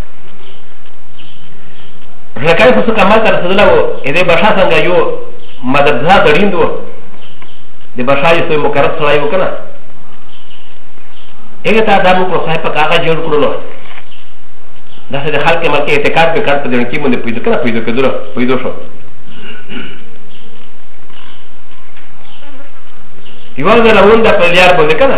رکای خو څه کمال تر سره و دې بشا څنګه یو مدرسه دړیندو دې بشا یې سو مقرر سره یو کنه هغه ته دا مو په صاحب هغه جوړ کړلو دا څه د خلک مکه اعتقاد به کړ په دې کې مونږ پیدا کنه پیدا کړو پیدا شو یو ځل اول د پلیار باندې کنه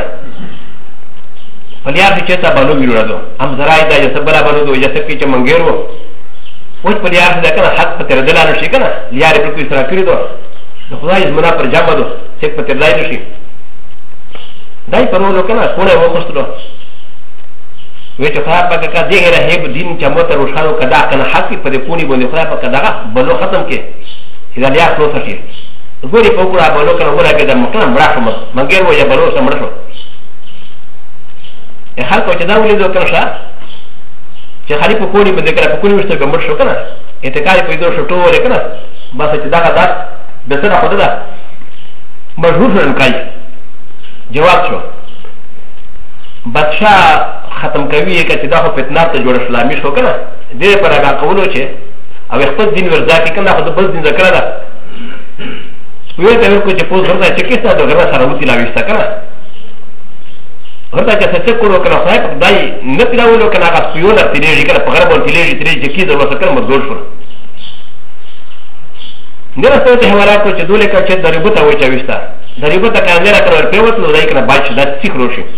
پلیار چې تا باندې ویلو هم زراي دا چې بلا باندې دوی چې کې چې منګیرو اوس پلیار دا کنه حق په تر دلانه شي کنه لیار په کوئی سره کړی دو د خدای زمنا پر جامه دو چې په تر لای شي دای پرولو کنه کوله وښتلو وی چې خدای پاک کا دغه رهب دین چې موته روشانو کدا کنه حق په دې پونی باندې خدای پاک دغه بلو ختم کې چې دا لیا خلاص شي ګوري په کوړه بلو کنه ورګه د مکان مړه منګیر و یا بلو سم مړه شو ا خلکو چې دا ولیدو کنه چې خالي په کوړي باندې کړه په کوړي وشته ګمړ شو کنه اعتقاد په دې شو ټوله کنه بس چې دا غدا د سره خدای دا مجبور شون کوي جواب شو بادشاہ ختم کوي چې دا خو فتنه ته جوړ اسلامي شو کنه دې پر هغه قولو چې او خپل دین ورځا کې کنه خو د بل دین ذکر ده وی ته ورکو چې پوز ورته چې کیسه د غره سره وتی لا وستا کنه ورته چې څه کولو کنه خدای په دای نه پیراولو کنه هغه سپیونه تیریږي کنه په غره باندې تیریږي چې کیسه ورته کنه مزور شو نه راځي ته حواله کو چې دوله کا چې دربته وای چې وستا دربته کنه نه راکړ په وته دای کنه باج د سیکرو شي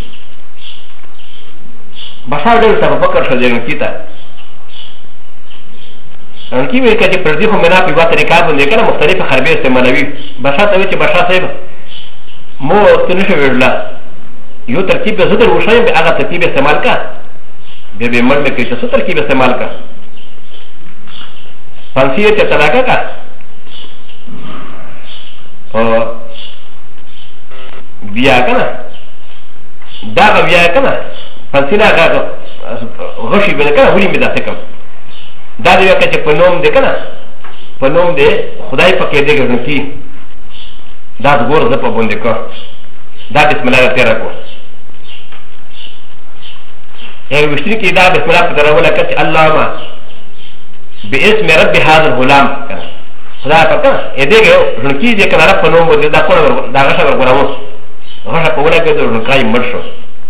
بشار ډېر څه فکر شو جن کیتا ان کی وی کته پر دې خو منا په واسطه طریقه باندې کنه مختلفه خربې استعمالوي بشار ته چې بشار صاحب مو تنه شو ویلا یو ترکیب به زدر وشایم به هغه ترکیب استعمال کا بیا به مړ مې کې څه ترکیب استعمال کا فانسیه ته طلاقه کا او بیا کنه دا بیا کنه فانسیه هغه غشي به کنه ولې مې داسې کوم دا دی چې په نوم دې کنه په نوم دې خدای پکې دې ګرځي کی دا زګور ز په باندې کو دا بسم الله تیرا کو یو وشتري کې دا بسم الله په دروله کې اللهم باسم رب هذا الغلام خدای پاک ا دې کې ورکی دې کنه په نوم دې دا کوله دا غشه ورغورمو غشه په ولا کې دې ورکای مرشو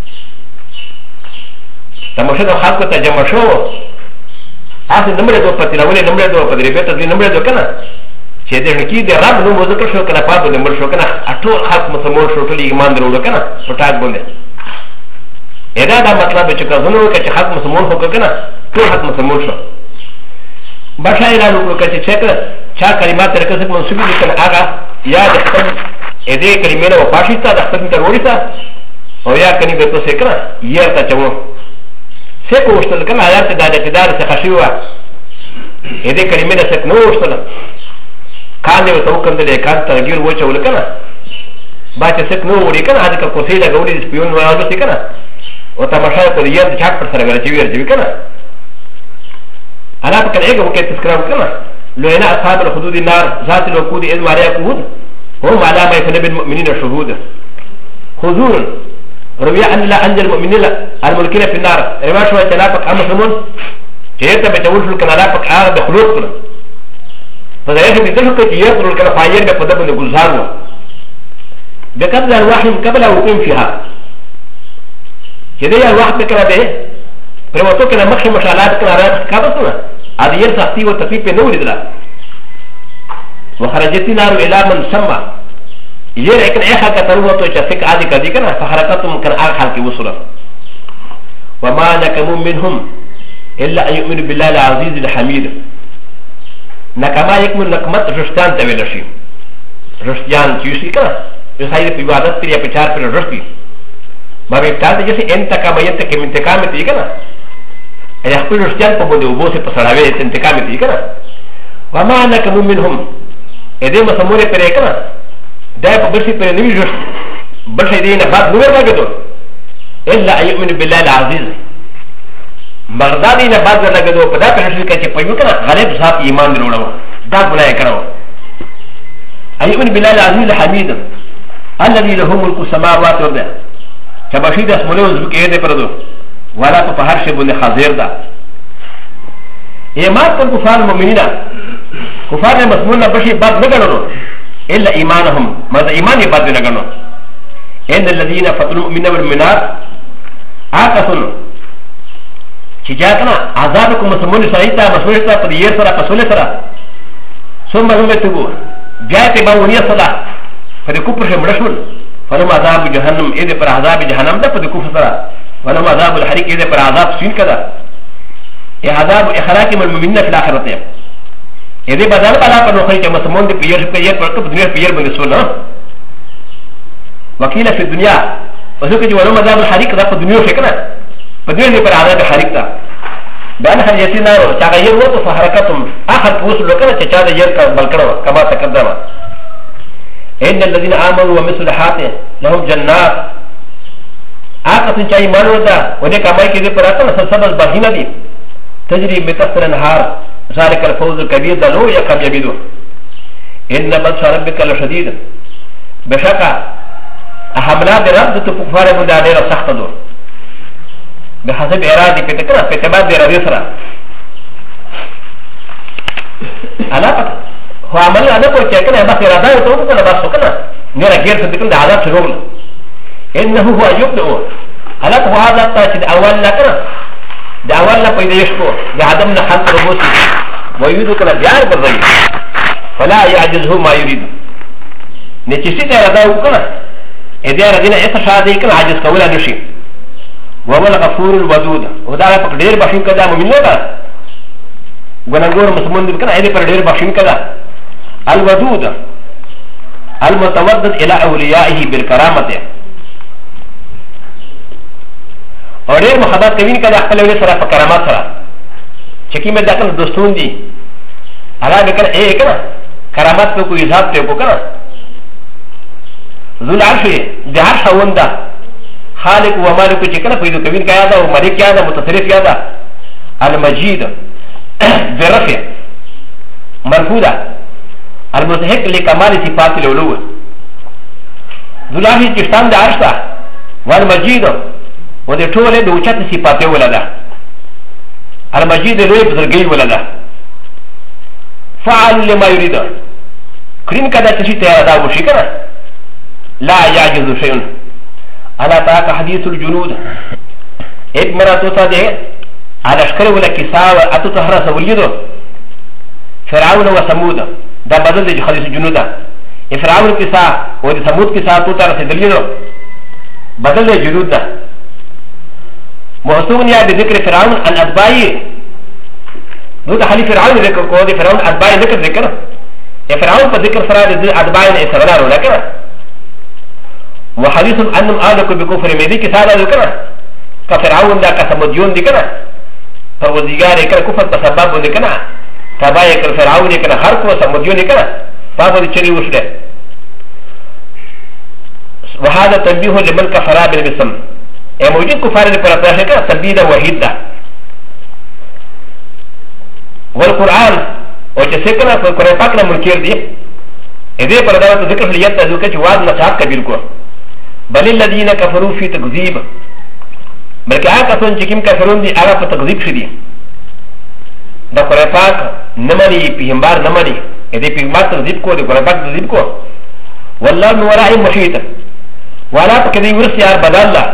تمشه د خلکو ته جمع شو اته نمبر دو پتی راولې نمبر دو پدری په تدې نمبر دو کنه چې دې ورکی دې رب نو ذکر شو کنه پاتو نمبر شو کنه اټول خلک مسلمان شو ټول ایمان درو کنه پټاک باندې ادا دا مطلب چې کزنو کې چې خلک مسلمان هو کنه ټول خلک مسلمان شو بشای لا نو کې چې چا کلمات تر کسب منسوب دي کنه هغه یا د خپل دې کلمې او فاشیستا د خپل تر وړي او یا کني به تو سکره یې تا چمو سکه وشتل کنه آیات د اعتدال څخه شوه دې کلمې د سک نو وشتل کان دې تو کندلې کان ترګیر و چول کنه با چې سک نو وړي کنه هغه کو سي لا غوړي سپیون وایو کنه او تماشا کو دې یاد چاټ پر سره غړي ویل کنه انا فكر ايه وكيف تذكرون كما لو انا اصحاب الحدود النار ذات الوقود اذ ماريا كهود هم على ما يفنى بالمؤمنين شهود خذون روي ان لا انجل المؤمنين الملكين في النار رواش وتلافق امسلمون كيف بتقول في الكنالافق ار بخلوق فذا يجب بتشكل يقر الكفاير بقدم الجزار بقبل الواحد قبل وقوم فيها كده يا الواحد بكره به پرماتو که نمخی مشالات کنه رایت کابستونه عدیل سختی و تفیب پی نوری دلا وخرجتی نارو الى من سمع یہ لیکن اے حال کتر ہوا تو چسک آدی کدی کنا فحرکتم کن آگ حال کی وصولا وما نکمو منهم الا ان یؤمنوا بالله العزیز الحمید نکما یک من نکمت رشتیان تویلشی رشتیان چیوشی کنا رسائی پی عادت پر یا پچار پر رشتی ما بيبتعد جسي انتقاميت كم انتقامت يكنا يخبر رشتيان فبود وبوسي بصراوية انتقامت يكنا وما انك منهم اذا ما سموني بريكنا دائما برسي برنوي جرس برسي دينا بعد نور باقدو الا ان يؤمن بالله العزيز مغدادي بعد نقدو فدا برسي كي پيوكنا غالب صاحب ايمان دلوڑو دا بناء كراو ان يؤمن بالله العزيز الحميد الذي له ملك السماوات والارض چباشی د اسمونه وزو کې دې پردو ولا په هر شی باندې حاضر ده ایمان پر کفار مؤمنینا کفار نه مسمون بشي بد نه غنو الا ایمانهم ماذا ایمان بد نه غنو ان الذين فتنوا المؤمنين والمؤمنات اكثر چې جاءنا عذابكم مسمون سایتا مسمون په دې سره په سولې سره ثم لم يتوبوا جاءت باونيه صلاه فدكفر شمرشون فلما عذاب جهنم اذا پر عذاب جهنم ده فدكوف سرا ولما عذاب الحريق اذا پر عذاب سين كذا عذاب اخراج من المؤمنين في الاخره اذا بدل بلا پر نوخي كما سمون دي پير پير پر دنيا پير بن سونا وكيل في الدنيا وذلك جو ولما عذاب الحريق ده الدنيا شكنا الدنيا دي پر عذاب الحريق ده بان حريتنا تغير وقت فحركتهم اخر وصل لكنا تشاد يركب بالكرو كما تقدم ان الذين امنوا ومثل حاته لهم جنات اكثر شيء مانودا ودك ما يكذب براتنا سبب باهينا دي تجري بكثر النهار ذلك الفوز الكبير دلو يكم يبيدو ان بطش ربك لشديد بشكا احملات رب تكفار مدادير سخت دور بحسب ارادي بتكرا بتباد ارادي سرا انا هو عمل انا بقول كده انا بس اراده وتوقف انا بس كده نرى غير صدقنا عذاب شغل انه هو يبدأ على هذا التاكيد اول لكنا ده اول لا پیدا يشكو ده عدم خلق ربوس ويريد كلا جار بالري فلا يعجزه ما يريد نتيجه اراده وكنا اذا ردينا اتشادي كان عاجز كولا نشي وهو الغفور الودود وده فقدير بشين كذا مؤمن له غنغور مسلمون كان ايدي فقدير بشين كذا الودود المتودد الى اوليائه بالكرامه اور ډېر محبت کوي کنه خپل ولې سره په کرامات سره چې کیمه دا کنه دوستون دي هغه به کنه اے کنه کرامات په کوئی ذات ته وکړه ذل عرش د عرش وندا خالق و مالک چې کنه پیدا کوي کیا دا او مالک کیا دا متصرف کیا دا المجید برفع مرفوعه المستحق لكمال صفات العلو ذل عرش چې ستان د عرش دا والمجید و د ټوله د اوچت صفات ولدا المجید لوی بزرګي ولدا فعل لما يريد كريم كذا تشي تيادا وشي كذا لا يعجز شيء انا تاك حديث الجنود ایک مرا تو تھا دے على اشكر ولا كساء اتو تهرس وليدو فرعون وثمود دا بدل دي حديث الجنود فرعون كساء وثمود كساء تو تهرس دليدو بدل دي جنود دا موصول يا بذكر فرعون الاتباعي نو ته حلی فرعون ذکر کو دی فرعون اتباع ذکر فرعون په ذکر سره د اتباع نه استغلال وکړه وحديث انهم آلكوا بكفر ميدي كساده ذكر كفرعون دا كسمديون دي كنا فوزيغار كنا كفر تسبب دي كنا تبايا كنا فرعون كنا حرق وسمديون دي كنا فابو دي چري وشده وهذا تنبيه لمن كفر بالبسم اي موجود كفار دي پر اپراشه كنا تنبيه دا وحيد دا والقرآن وچه في القرآن پاکنا منکر دي اذا پر دارت ذکر فلیت تذکر چه واد نصاب کبیر کو بل الذين كفروا في تكذيب بلکہ آقا سن چکم کفرون دی آقا پا تکذیب شدی دا قرآن پاک نمانی پیغمبار نمانی اذا پیغمبار تکذیب کو دی قرآن پاک تکذیب کو والله من ورائی محیط والا پا کدی ورس یار بدل لا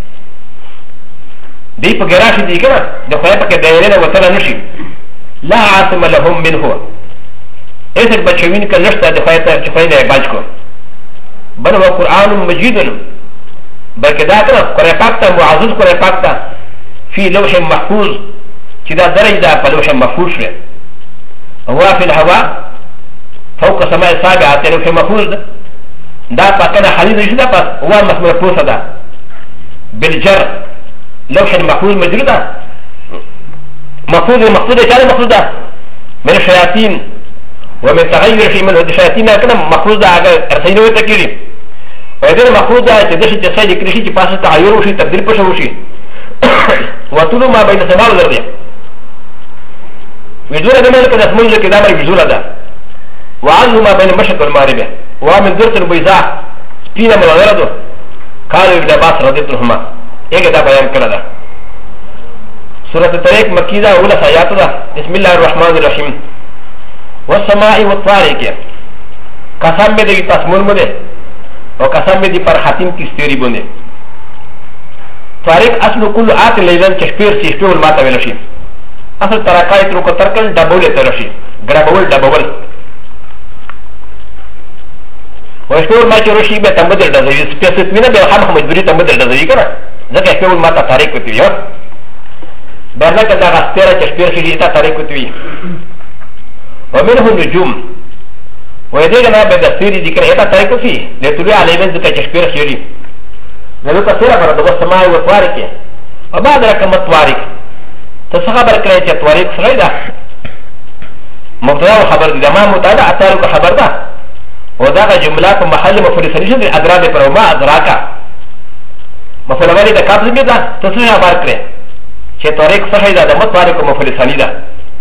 دی پا گراش دی کنا دا قرآن پاک دائرین وطلا نشی لا عاصم لهم منه ایسر بچوین کا نشتا دا خواهتا چخواهی عباج کو بل هو قرآن مجيد بلکہ دا کنا قرآن پاک تا معزز قرآن پاک تا فی لوح محفوظ چی دا درج دا پا لوح محفوظ شوئے هو فی الهوا فوق سماع سابعات لوح محفوظ دا پا کنا حدیث نشد دا پا هو مسمور پوسا دا بالجر لوح محفوظ مجرد دا محفوظ مقصود چاله محفوظ دا من الشياطين ومن تغير شيء من الشياطين كنا محفوظ دا اگر ارسينوه تكيري وإذا محفوظ دا تدشي تسايد كريشي تباسة تغير وشي تبديل پشا وشي وطولو ما بين سماء والأرض ويزولا دا ملك نسمون لك دا مري ويزولا دا وعنه ما بين المشرق والمغرب ومن ذرة البيضاء سبينا من الغرض قالوا ابن عباس رضي الله عنهما ايه دا بيان كلا دا سورة الطريق مكيدة أولى آيات دا بسم الله الرحمن الرحيم والسماء والطارق قسم میں دی تسمون مدے اور قسم میں دی پر حتیم کی ستیری بندے طارق اصل کل آت لیلن چشپیر سیشپیول ماتا ویلشی اصل ترکای ترو کترکل ڈبول ترشی گرابول ڈبول وشپیول ما چروشی بے تمبدل ڈزوی سپیسیتوینا بے خام مجبوری تمبدل ڈزوی کنا ذکر شپیول ماتا طارق ویتوی برنا کدا غستیرا چشپیر شیدیتا طارق ویتوی ومنه النجوم ويدينا بدستيري ذكر ايتا تاريكو فيه لتلوي علينا ذكر تشبير خيري نلوك سيرا برد والسماء والطوارق وبعد لك مطوارق تسخبر كريتا طوارق سريدا مبتدا وخبر دي ما متعدى اتارك خبر دا وداغ جملات محل مفرسانيش دي ادراك پر وما ادراكا مفلوالي دا قابل بيدا تسرين عبار كري چه طوارق سريدا دا مطوارق مفرساني دا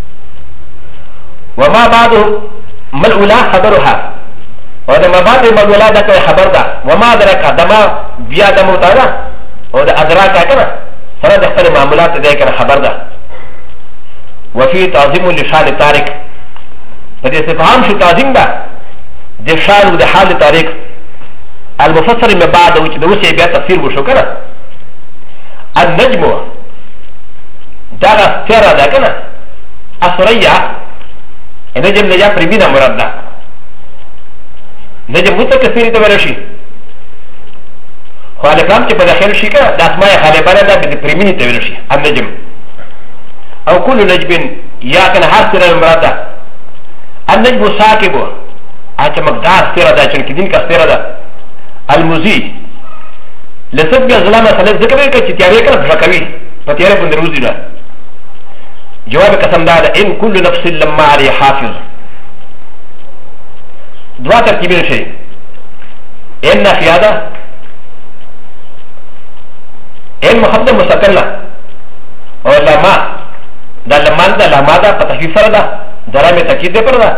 وما بعده ملؤلا خبرها وهذا ما بعد ملؤلا ذاك خبر ده وما أدراك دما بيا دمو تانا وهذا أدراك كنا فلا دخل معاملات ذاك خبر ده وفي تعظيم لشان تارك فدي استفهام شو تعظيم ده دي شان وده حال تارك المفسر من بعد وجه بيا تفسير وشو كنا النجم ده استرا ده كنا أسرية نجم نجا پریمینا مراد دا نجم متکثیری تورشی خو الکلام چه پا داخل شی که دا اسماء خالبانه دا بده پریمینی تورشی النجم او کل نجبین یا کن هر سیره مراد دا النجم ساکبو آچه مقدار سیره دا چنکی دین کا سیره دا المزی لسب بظلام مثلا ذكر كي تياري كان فكوي فتياري بندروزي لا جواب قسم دار ان كل نفس لما عليه حافظ دعا ترتيبين شيء ان في هذا ان مخدم مستقلة او لما دا لما دا فتحفيف فردا درام تأكيد دي فردا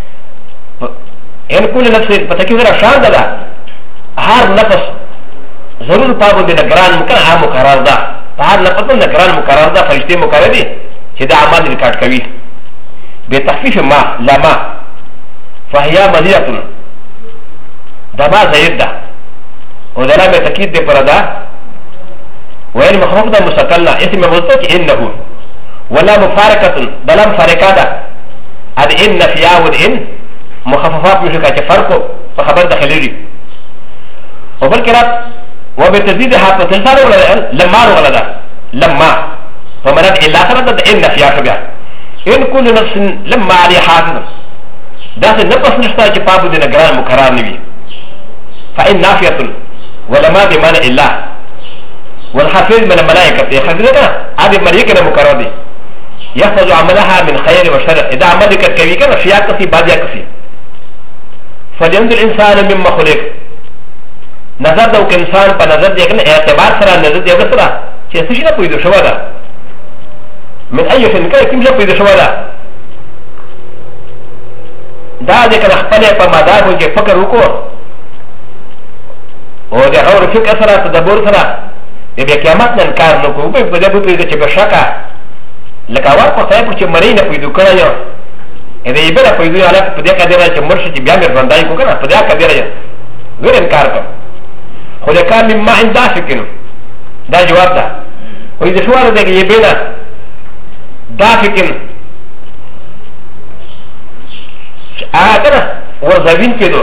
ان كل نفس فتحفيف فردا شان دا هر نفس ضرور پابو دي نگران مکان عام مقرر دا هر نفس نگران مقرر دا فرشتے مقرر دي چه دا عمال ریکارد کوي بتخفيف ما لما فهي مزيدة دا ما زيد دا و درام تأكيد دي فردا وين مخفوف دا مستقلنا اسم مبوزتو چه انه ولا مفارقة بلا مفارقة هذا إن نفيا والإن مخففات مشكلة كفرقه فخبر داخلي وبالكرات وبتزيدها فتلسان ولا لما ولا لما فمنات إلا سنة إن نفيا شبيع إن كل نفس لما عليه حافظ داس النفس نشتا كبابو دي نقران مكرار نبي فإن نافية ولما بمعنى إلا والحافظ من الملائكة يخذلنا هذه ملائكة مكرار دي يحفظ عملها من خير وشر اذا عملك كبير كان فيها كفي بعدها كفي فلينظر الانسان مما خلق نظر دو كانسان فنظر ديكن اعتبار سرا نظر ديك سرا شيء سيشنا بيدو شوادا من اي شيء كان كم شيء بيدو شوادا دا ديكن اخبالي فمدار وجه فكر وكو ودي اور فكر سرا تدبر سرا يبقى قيامت ننكار نكو بيبقى بيبقى بشكا لکه اول په ځای چې مړی نه پیدا کړی یو دا یې بل پیدا علاقه په دې کې دی چې مرشد بیا مې باندې کو کنه په دې کې دی غیر انکار کوي خو دا کار مې ما انده فکر دا جواب ده او دې شواره دې یې بل دا فکر اګه ورځوین کېدو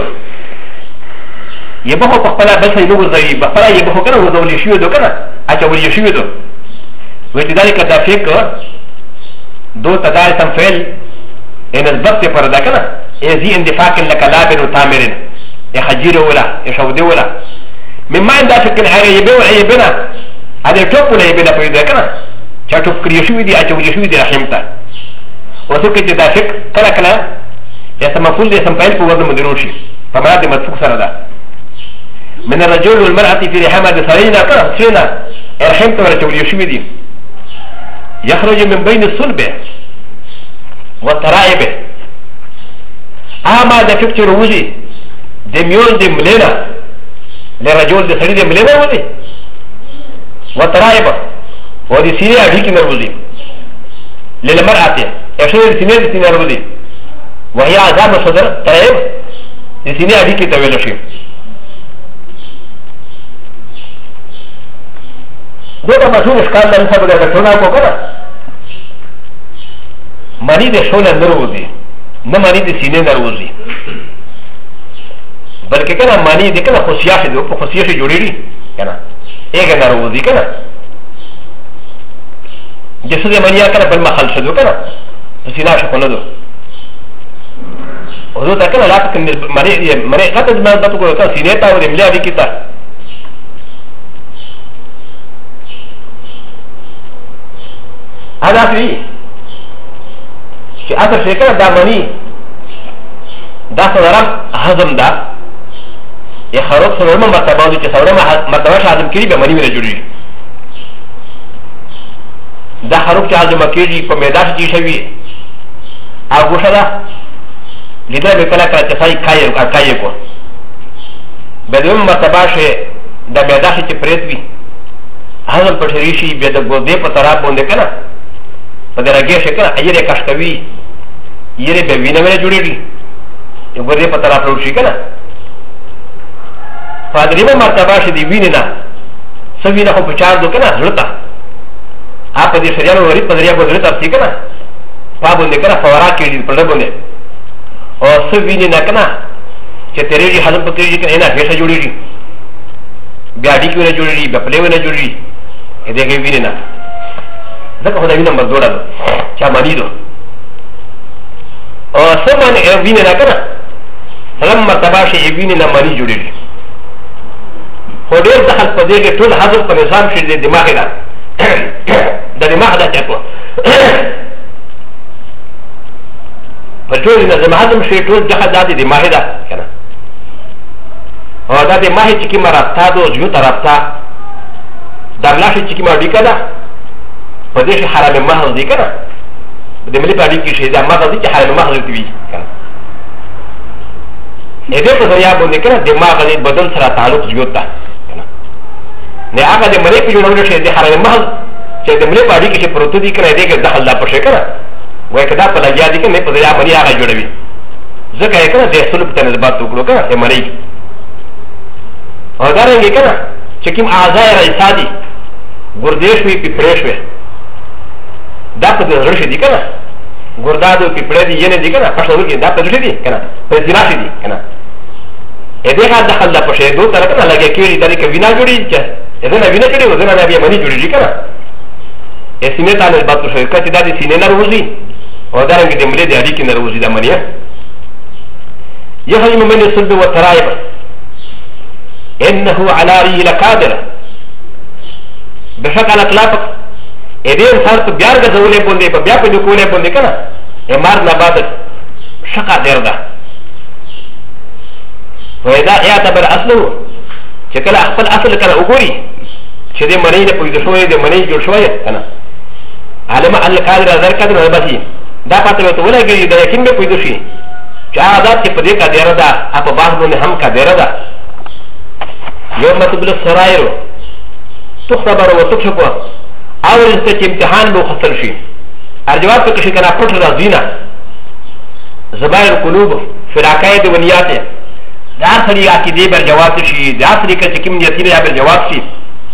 یې به په خپل بل څه نو ورځي په خپل یې به کنه ورځول شي دو کنه اچا ورځي شي دو وې ذلك دا فکر دو تدار تنفيل ان الضبط فردا كنا يزي اندفاق لك لابن وتامرين يخجير ولا يشودي ولا مما عند فكر هاي يبيع يبنا هذا توب ولا يبنا فيدا كنا شاتوف كريشوي دي اتو يشوي دي رحمتا وسكت دا فكر كلا كلا يسمفول دي سمفيل في وزن مدروشي فما دي مدفوق سردا من الرجل والمرأة في رحمة سرينا كنا سرينا رحمتا ولا تو يشوي دي يخرج من بين الصلب والترائب اما ده فكر وزي دميون دي ملينا لرجل دي سري دي ملينا وزي والترائب ودي سيني اديكي نروزي للمرأة اشير سيني دي سيني نروزي وهي عذاب الصدر ترائب دي سيني اديكي تويلوشي دوتا مسؤول اشكال لن سبدا دكتونا کو کنا مانی دے شونا نروزی نہ مانی دے سینے نروزی بلکہ کنا مانی دے کنا خصیاشی دے اوپر خصیاشی جوڑی لی کنا ایک نروزی کنا جسو دے منیا کنا بل محل شدو کنا سینا شکو ندو حضور تا کنا لاتا کن مانی قطع دمان باتو کو کنا سینے تا و دے ملیا دی کتا هذا في شيء أثر شيء كذا دامني دا سنرام هضم دا يخرج سنرام مرتبة دي كسرام مرتبة هضم كذي بمني من الجوري دا خروج هضم كذي بمداش جيشوي أبوش دا لذا بكلا كلا تساي كايكو بدون مرتبة شيء دا مداش تبريتوي هضم بشريشي بيد غودي بطراب بونده كنا فدرجه شكل اجري كشكوي يري بينا من جوري يغري پتلا پروشي كنا فادريما مرتبه شدي ويننا سوينا خو پچار دو كنا زلتا اپ دي شريانو غريب پدريا کو زلتا سي كنا پابونde كنا فورا كيدي پردبونde او سويننا كنا چې تريجي حزم پکريجي كنا انا هيسا جوړيږي بیا دي کیونه جوړيږي بیا پليونه جوړيږي اده کې ویننا ځکه خدای نمبر دوړه چا مانی دو او سمن ویننا کنه سلام مرتبه شي ویننا مانی جوړيږي خو ډېر دخل په دې کې ټول حاضر په نظام شي د دماغ ده د دماغ ده چاکو په ټول نظام حاضر شي ټول دخل د دماغ ده کنه او دا د دماغ چې کی مرابطه دو جو طرفته در لاشه چې کی ما ډیکا ده په دې شي حرام محض دي کنه د ملي پاړي کې شي دا محض دي چې حرام محض دي کنه ا دې په ځای باندې کنه دماغ دې بدن سره تعلق جوړ تا کنه نه هغه د ملي په جوړولو شي د حرام محض چې د ملي پاړي کې پروت دي کنه دې کې دخل لا پښه کنه وای کدا په لګیا دي کنه په ځای باندې هغه جوړوي ځکه یې کنه د سلوک ته نسبت وکړو کنه د ملي او دا رنګ کنه چې کوم اعضاء رئیسا دي ګردیش وي پیپریش وي دا په دې رشي دي کنه ګردادو پیپړې دي ینه دي کنه پښتو کې دا په دې دي کنه په دې راشي دي کنه ا دې هغه دخل لا پښې دوه تر کنه لګي کېږي دا کې وینا جوړي چې اذن وینا کړي وزن نه بیا منی جوړيږي کنه ا سینې ته نه باتو شي کته دا دي سینې نه روزي او دا رنګ دې ملي دي اړي کې نه روزي دا منی يهي من الصلب والترائب انه على ريه لقادر بشكل اطلاق ا دې انسان په بیا غزولې باندې په بیا په دکولې باندې کنه امر نه بعد شقا ډیر ده وإذا اعتبر اصله چې کله خپل اصل کنه وګوري چې دې منی نه پوي شوې دې منی جوړ شوې کنه علم ان القادر اذر کده نه بسي دا پته ته ولګي دا یقین به پوي شي چې عادت چې په دې کا ډیر ده په باغ باندې هم کا ډیر ده یوم تبل السرائر تخبر وتكشف او رزق چې امتحان به خسر شي ارجواب په کې کنه پټ راځينا زبائر قلوب فراقای د ونیات دا سړي عقیده بر جواب شي دا سړي کې کوم نیتی نه بر جواب شي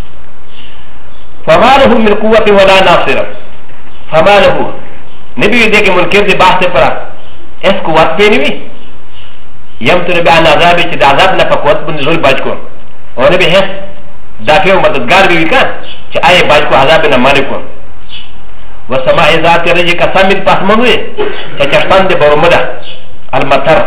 فماله من قوه ولا ناصر فماله نبی دې کې منکر دې بحث پر اس قوت به نیوي یم تر به عذاب چې د عذاب نه په قوت باندې زول بچ کو او نبی هه دافع و مددگار بھی کہا کہ آئے باج کو عذاب نہ مانے کو وسماء ذات رجی کا سامد پاس منوے کہ چشتان دے برومدہ المطر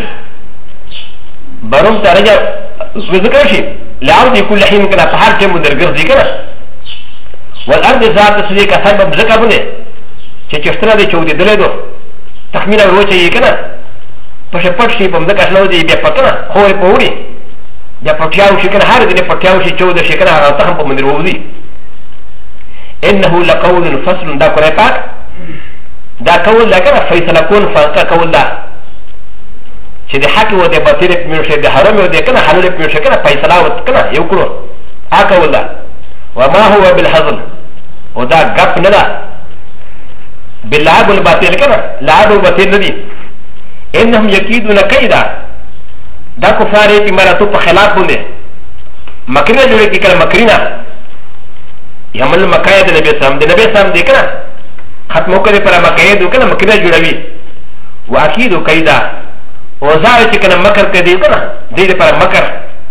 بروم تا رجا ذکر شی لعود کل حین کنا پہاڑ کے مدرگر ذکر والارض ذات سجی کا سامد ذکر بنے کہ چشتنا دے چودی دلے دو تخمینہ روچے یہ کنا پشے پٹ شی پم ذکر شنو دی بیا پکنا خوری پوری دا پټیاو شي کنه هر دې پټیاو شي 14 شي کنه هغه ته په مندر وځي انه لقول فصل دا قرآن پاک دا قول دا کنه فیصله کون فرقه قول دا چې د حق و د باطل په منځ د حرام و د کنه حلال په منځ کنه فیصله وت کنه یو کړو ا قول دا وما هو بالحزن و دا غپ نه دا باللعب والباطل کنه لعب والباطل ندي انهم يكيدون كيدا دا کفار کی مراتو په خلاف بونه مکرینه جوړه کی کله مکرینه یمل مکاید نبی سلام د نبی سلام دی کنه ختمو کړي پر مکاید کنه مکرینه جوړوي واکید کیدا او زار چې کنه مکر کړي کنه دې پر مکر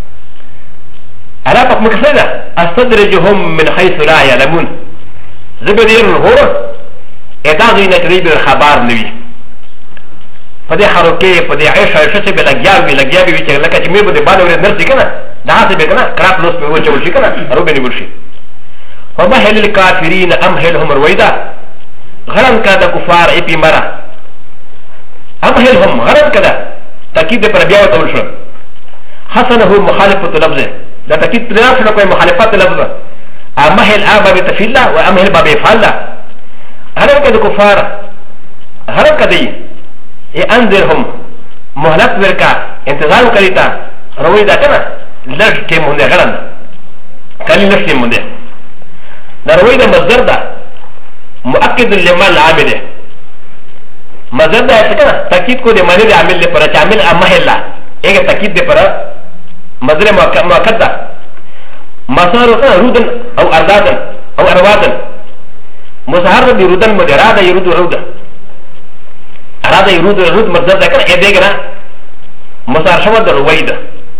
الا په مکر ده استدرجهم من حيث لا يعلمون زبدیر هو ادا دوی نه تریبر خبر نوي پدې حرکه پدې عيشه عيشه به لګیاوي چې لکه چې مې بده باندې ورته نرسي کنه دا څه به کنه کراپ لوس په وچه وشي کنه روبه نیول شي وما هل الكافرين امهلهم رويدا غرم کده کفار ای پیمرا امهلهم غرم کده تاکید پر بیا وتول شو حسنه مخالفه لفظه دا تاکید پر نه کوي مخالفت لفظه امهل ابا بتفیلا وامهل باب فعلا غرم کده کفار غرم کده انذرهم مهلت ورکا انتظار کریتا روی دا کنه لږ ټیم مونږه غلند کلی لږ ټیم مونږه دا روی دا مصدر دا مؤکد لمن عامل مصدر دا کنه تاکید کو د معنی د عامل لپاره چې عامل امهلا ایګه تاکید د پر مصدر مؤکد دا مسار رودن او اردادن او اروادن مظهر د رودن مدرا دا يرود رودن هذا يرود الرود مصدر ذكر ادغنا مسار شو در رويد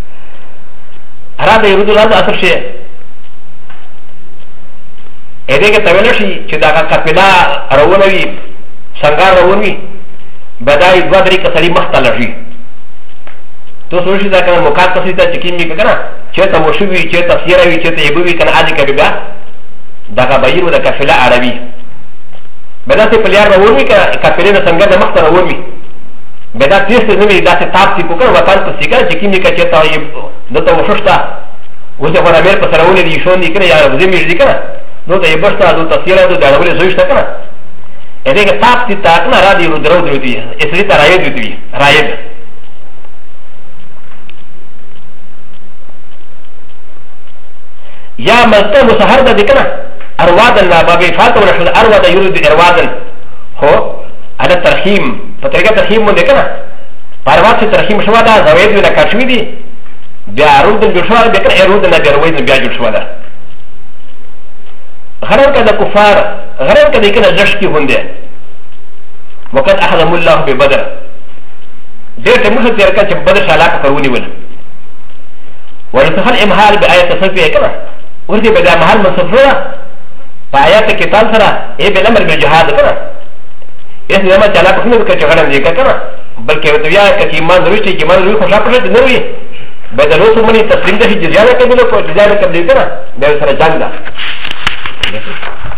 هذا يرود هذا اثر شيء ادغ تويلشي چې دا کپلا روونوي څنګه روونوي بدای دوه درې کسري مختلفي تو سوشي دا کنه مقات کسي ته چکیم می کنه چې چیتا وشوی چیتا سیروی چیتا یبوی کن آدی کبی بیا داگا بایرو دا کفلا عربی بدا سی پلیار با ورمی که کفلی دا سنگر دا مختر ورمی بدا تیست نمی دا سی تاب سی پکر وطان پسی کن چکیمی که چیتا دتا وشوشتا وزی خورا میر پسر اولی دیشون دی کنه یا وزی میش دی کنه نو تا یبشتا دو تسیره دو دارولی زویشتا کنه ایده که تاب سی تاکنه را دی رو درو درو دی اسری تا رایب دی رایب یا ملتا مسهر دا دی کنه اروادن لا بابي فاتو رشد ارواد يريد اروادن هو هذا ترحيم فطريقه ترحيم من ذكرنا فارواد ترحيم شو هذا زويد ولا كاشميدي بيارود الجشوار بكر ارود لا بيرويد بياجشوار غرر كذا كفار غرر كذا كنا جشكي هنده وقد احرم الله ببدر ديت موسى تركا بدر شالاك فروني ولا ولتخل امهال بايه تصفيه كذا وردي بدا محل مصفره فآيات كتاب سرا ايه بالامر بالجهاد كنا اس لما چلا پسند بکر چغرم دیکا کنا بلکہ وطویا کچی ایمان روشتی که ایمان روی خوشا پشت نروی بدلو سو منی تسلیم دا شی جزیانه کبیلو کو جزیانه کبیلو کنا بیو سر جنگ دا